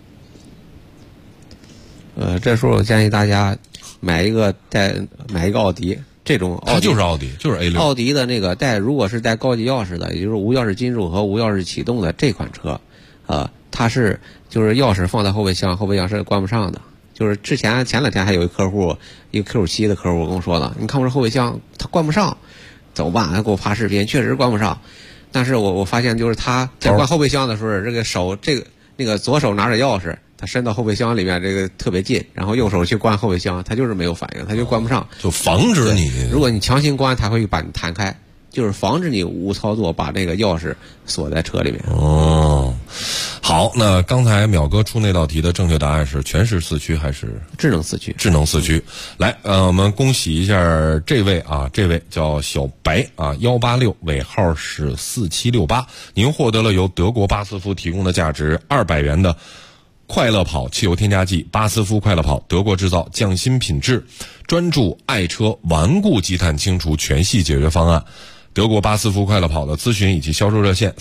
这时候我建议大家买一个奥迪，这种
它就是奥迪，就是 A6。
奥迪的那个如果是带高级钥匙的，也就是无钥匙进入和无钥匙启动的这款车，它是就是钥匙放在后备箱，后备箱是关不上的。就是前两天还有一客户，一个 Q7 的客户跟我说了，你看我这后备箱它关不上，怎么办？他给我发视频，确实关不上。但是我发现就是他在关后备箱的时候，这个手那个左手拿着钥匙，他伸到后备箱里面这个特别近，然后右手去关后备箱，他就是没有反应，他就关不上，
就防止你。
如果你强行关，他会把你弹开，就是防止你无操作把这个钥匙锁在车里面。
好，那刚才淼哥出那道题的正确答案是全市4驱还是
智能4驱？
智能4驱。来，我们恭喜一下这位叫小白啊，186尾号是4768，您获得了由德国巴斯夫提供的价值200元的快乐跑汽油添加剂。巴斯夫快乐跑，德国制造，匠心品质，专注爱车顽固积碳清除全系解决方案。德国巴斯夫快乐跑的咨询以及销售热线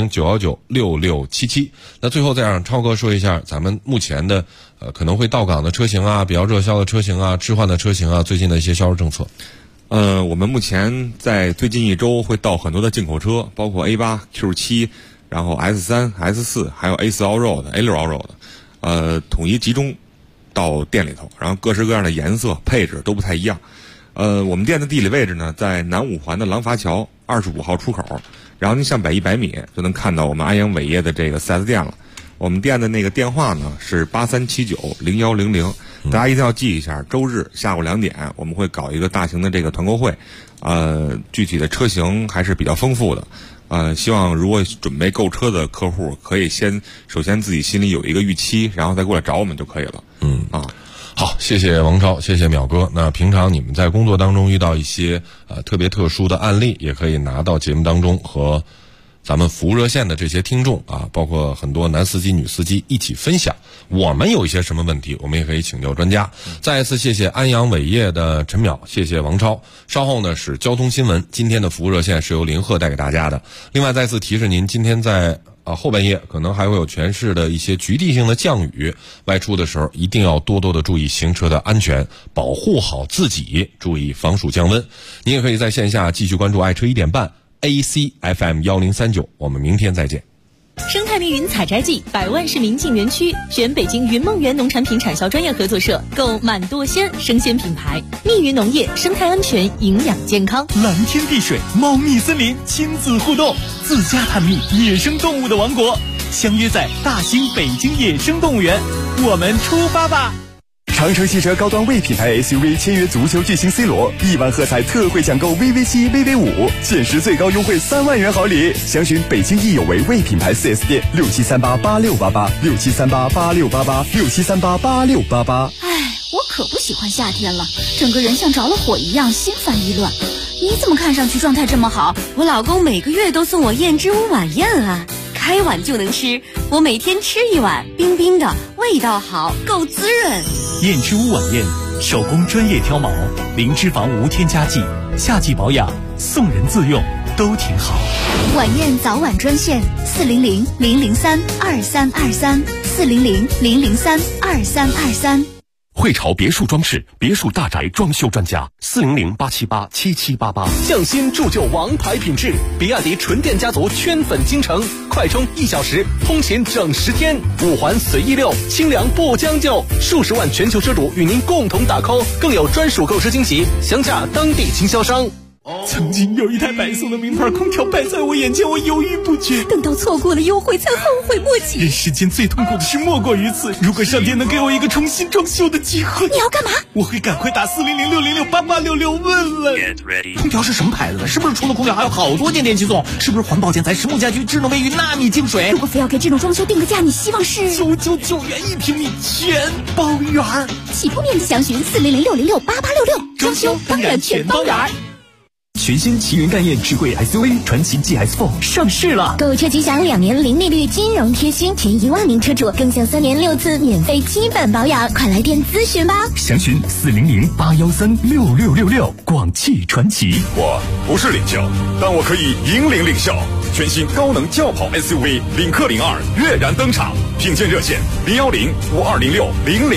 400-919-6677。那最后再让超哥说一下咱们目前的可能会到港的车型啊，比较热销的车型啊，置换的车型啊，最近的一些销售政策。
我们目前在最近一周会到很多的进口车，包括 A8、Q7， 然后 S3、S4， 还有 A4 Allroad、A6 Allroad， 统一集中到店里头，然后各式各样的颜色配置都不太一样。我们店的地理位置呢，在南五环的廊坊桥25号出口，然后您向北100米就能看到我们安阳伟业的这个 4S 店了。我们店的那个电话呢是8379-0100，大家一定要记一下，周日下午2点我们会搞一个大型的这个团购会，具体的车型还是比较丰富的。希望如果准备购车的客户可以首先自己心里有一个预期，然后再过来找我们就可以了。
好，谢谢王超，谢谢淼哥。那平常你们在工作当中遇到一些特别特殊的案例，也可以拿到节目当中和咱们服务热线的这些听众啊，包括很多男司机、女司机一起分享。我们有一些什么问题，我们也可以请教专家。再一次谢谢安阳伟业的陈淼，谢谢王超。稍后呢是交通新闻，今天的服务热线是由林鹤带给大家的。另外再次提示您，今天在后半夜可能还会有全市的一些局地性的降雨，外出的时候一定要多多的注意行车的安全，保护好自己，注意防暑降温。您也可以在线下继续关注爱车1点半 ACFM 1039，我们明天再见。
生态密云采摘季，100万市民进园区，选北京云梦园农产品产销专业合作社，购满舵鲜生鲜品牌。密云农业，生态安全，营养健康。
蓝天碧水，猫蜜森林，亲子互动，自家探秘野生动物的王国，相约在大兴北京野生动物园，我们出发吧！
长城汽车高端 V 品牌 SUV 签约足球巨星 C 罗，1万喝彩特惠抢购 VV7、VV5，限时最高优惠3万元好礼。详询北京易有为 V 品牌 4S 店，67388688，67388688，67388688。
我可不喜欢夏天了，整个人像着了火一样，心烦意乱。你怎么看上去状态这么好？我老公每个月都送我燕之屋晚宴啊，开碗就能吃，我每天吃1碗，冰冰的，味道好，够滋润。
燕之屋晚宴，手工专业挑毛，零脂肪无添加剂，夏季保养，送人自用都挺好。
晚宴早晚专线400-003-2323，400-003-2323。
汇潮别墅装饰，别墅大宅装修专家，400-878-7788。匠心铸就王牌品质，比亚迪纯电家族圈粉京城，快充1小时，通勤整10天，5环随意溜，清凉不将就，数十万全球车主与您共同打 call， 更有专属购车惊喜，详洽当地经销商。
曾经有一台白色的名牌空调摆在我眼前，我犹豫不决，
等到错过了优惠才后悔莫及。
人世间最痛苦的事莫过于此，如果上天能给我一个重新装修的机会，
你要干嘛？
我会赶快打400-606-8866问问。空调是什么牌子的？是不是除了空调还有好多件电器送？是不是环保建材、实木家居、智能卫浴、纳米净水？
如果非要给这种装修定个价，你希望是
999元1平米，全包圆。
起步面积详询400-606-8866，装修当然全包圆。
全新奇云干燕智慧 SUV 传奇 GS4 上市了，
购车即享2年零利率金融贴心，前1万名车主更享3年6次免费基本保养，快来电咨询吧。
详询400-813-6666，广汽传祺。
我不是领校，但我可以引领领校。 全新高能轿跑 SUV 领克02跃然登场，品鉴热线010-5206-00。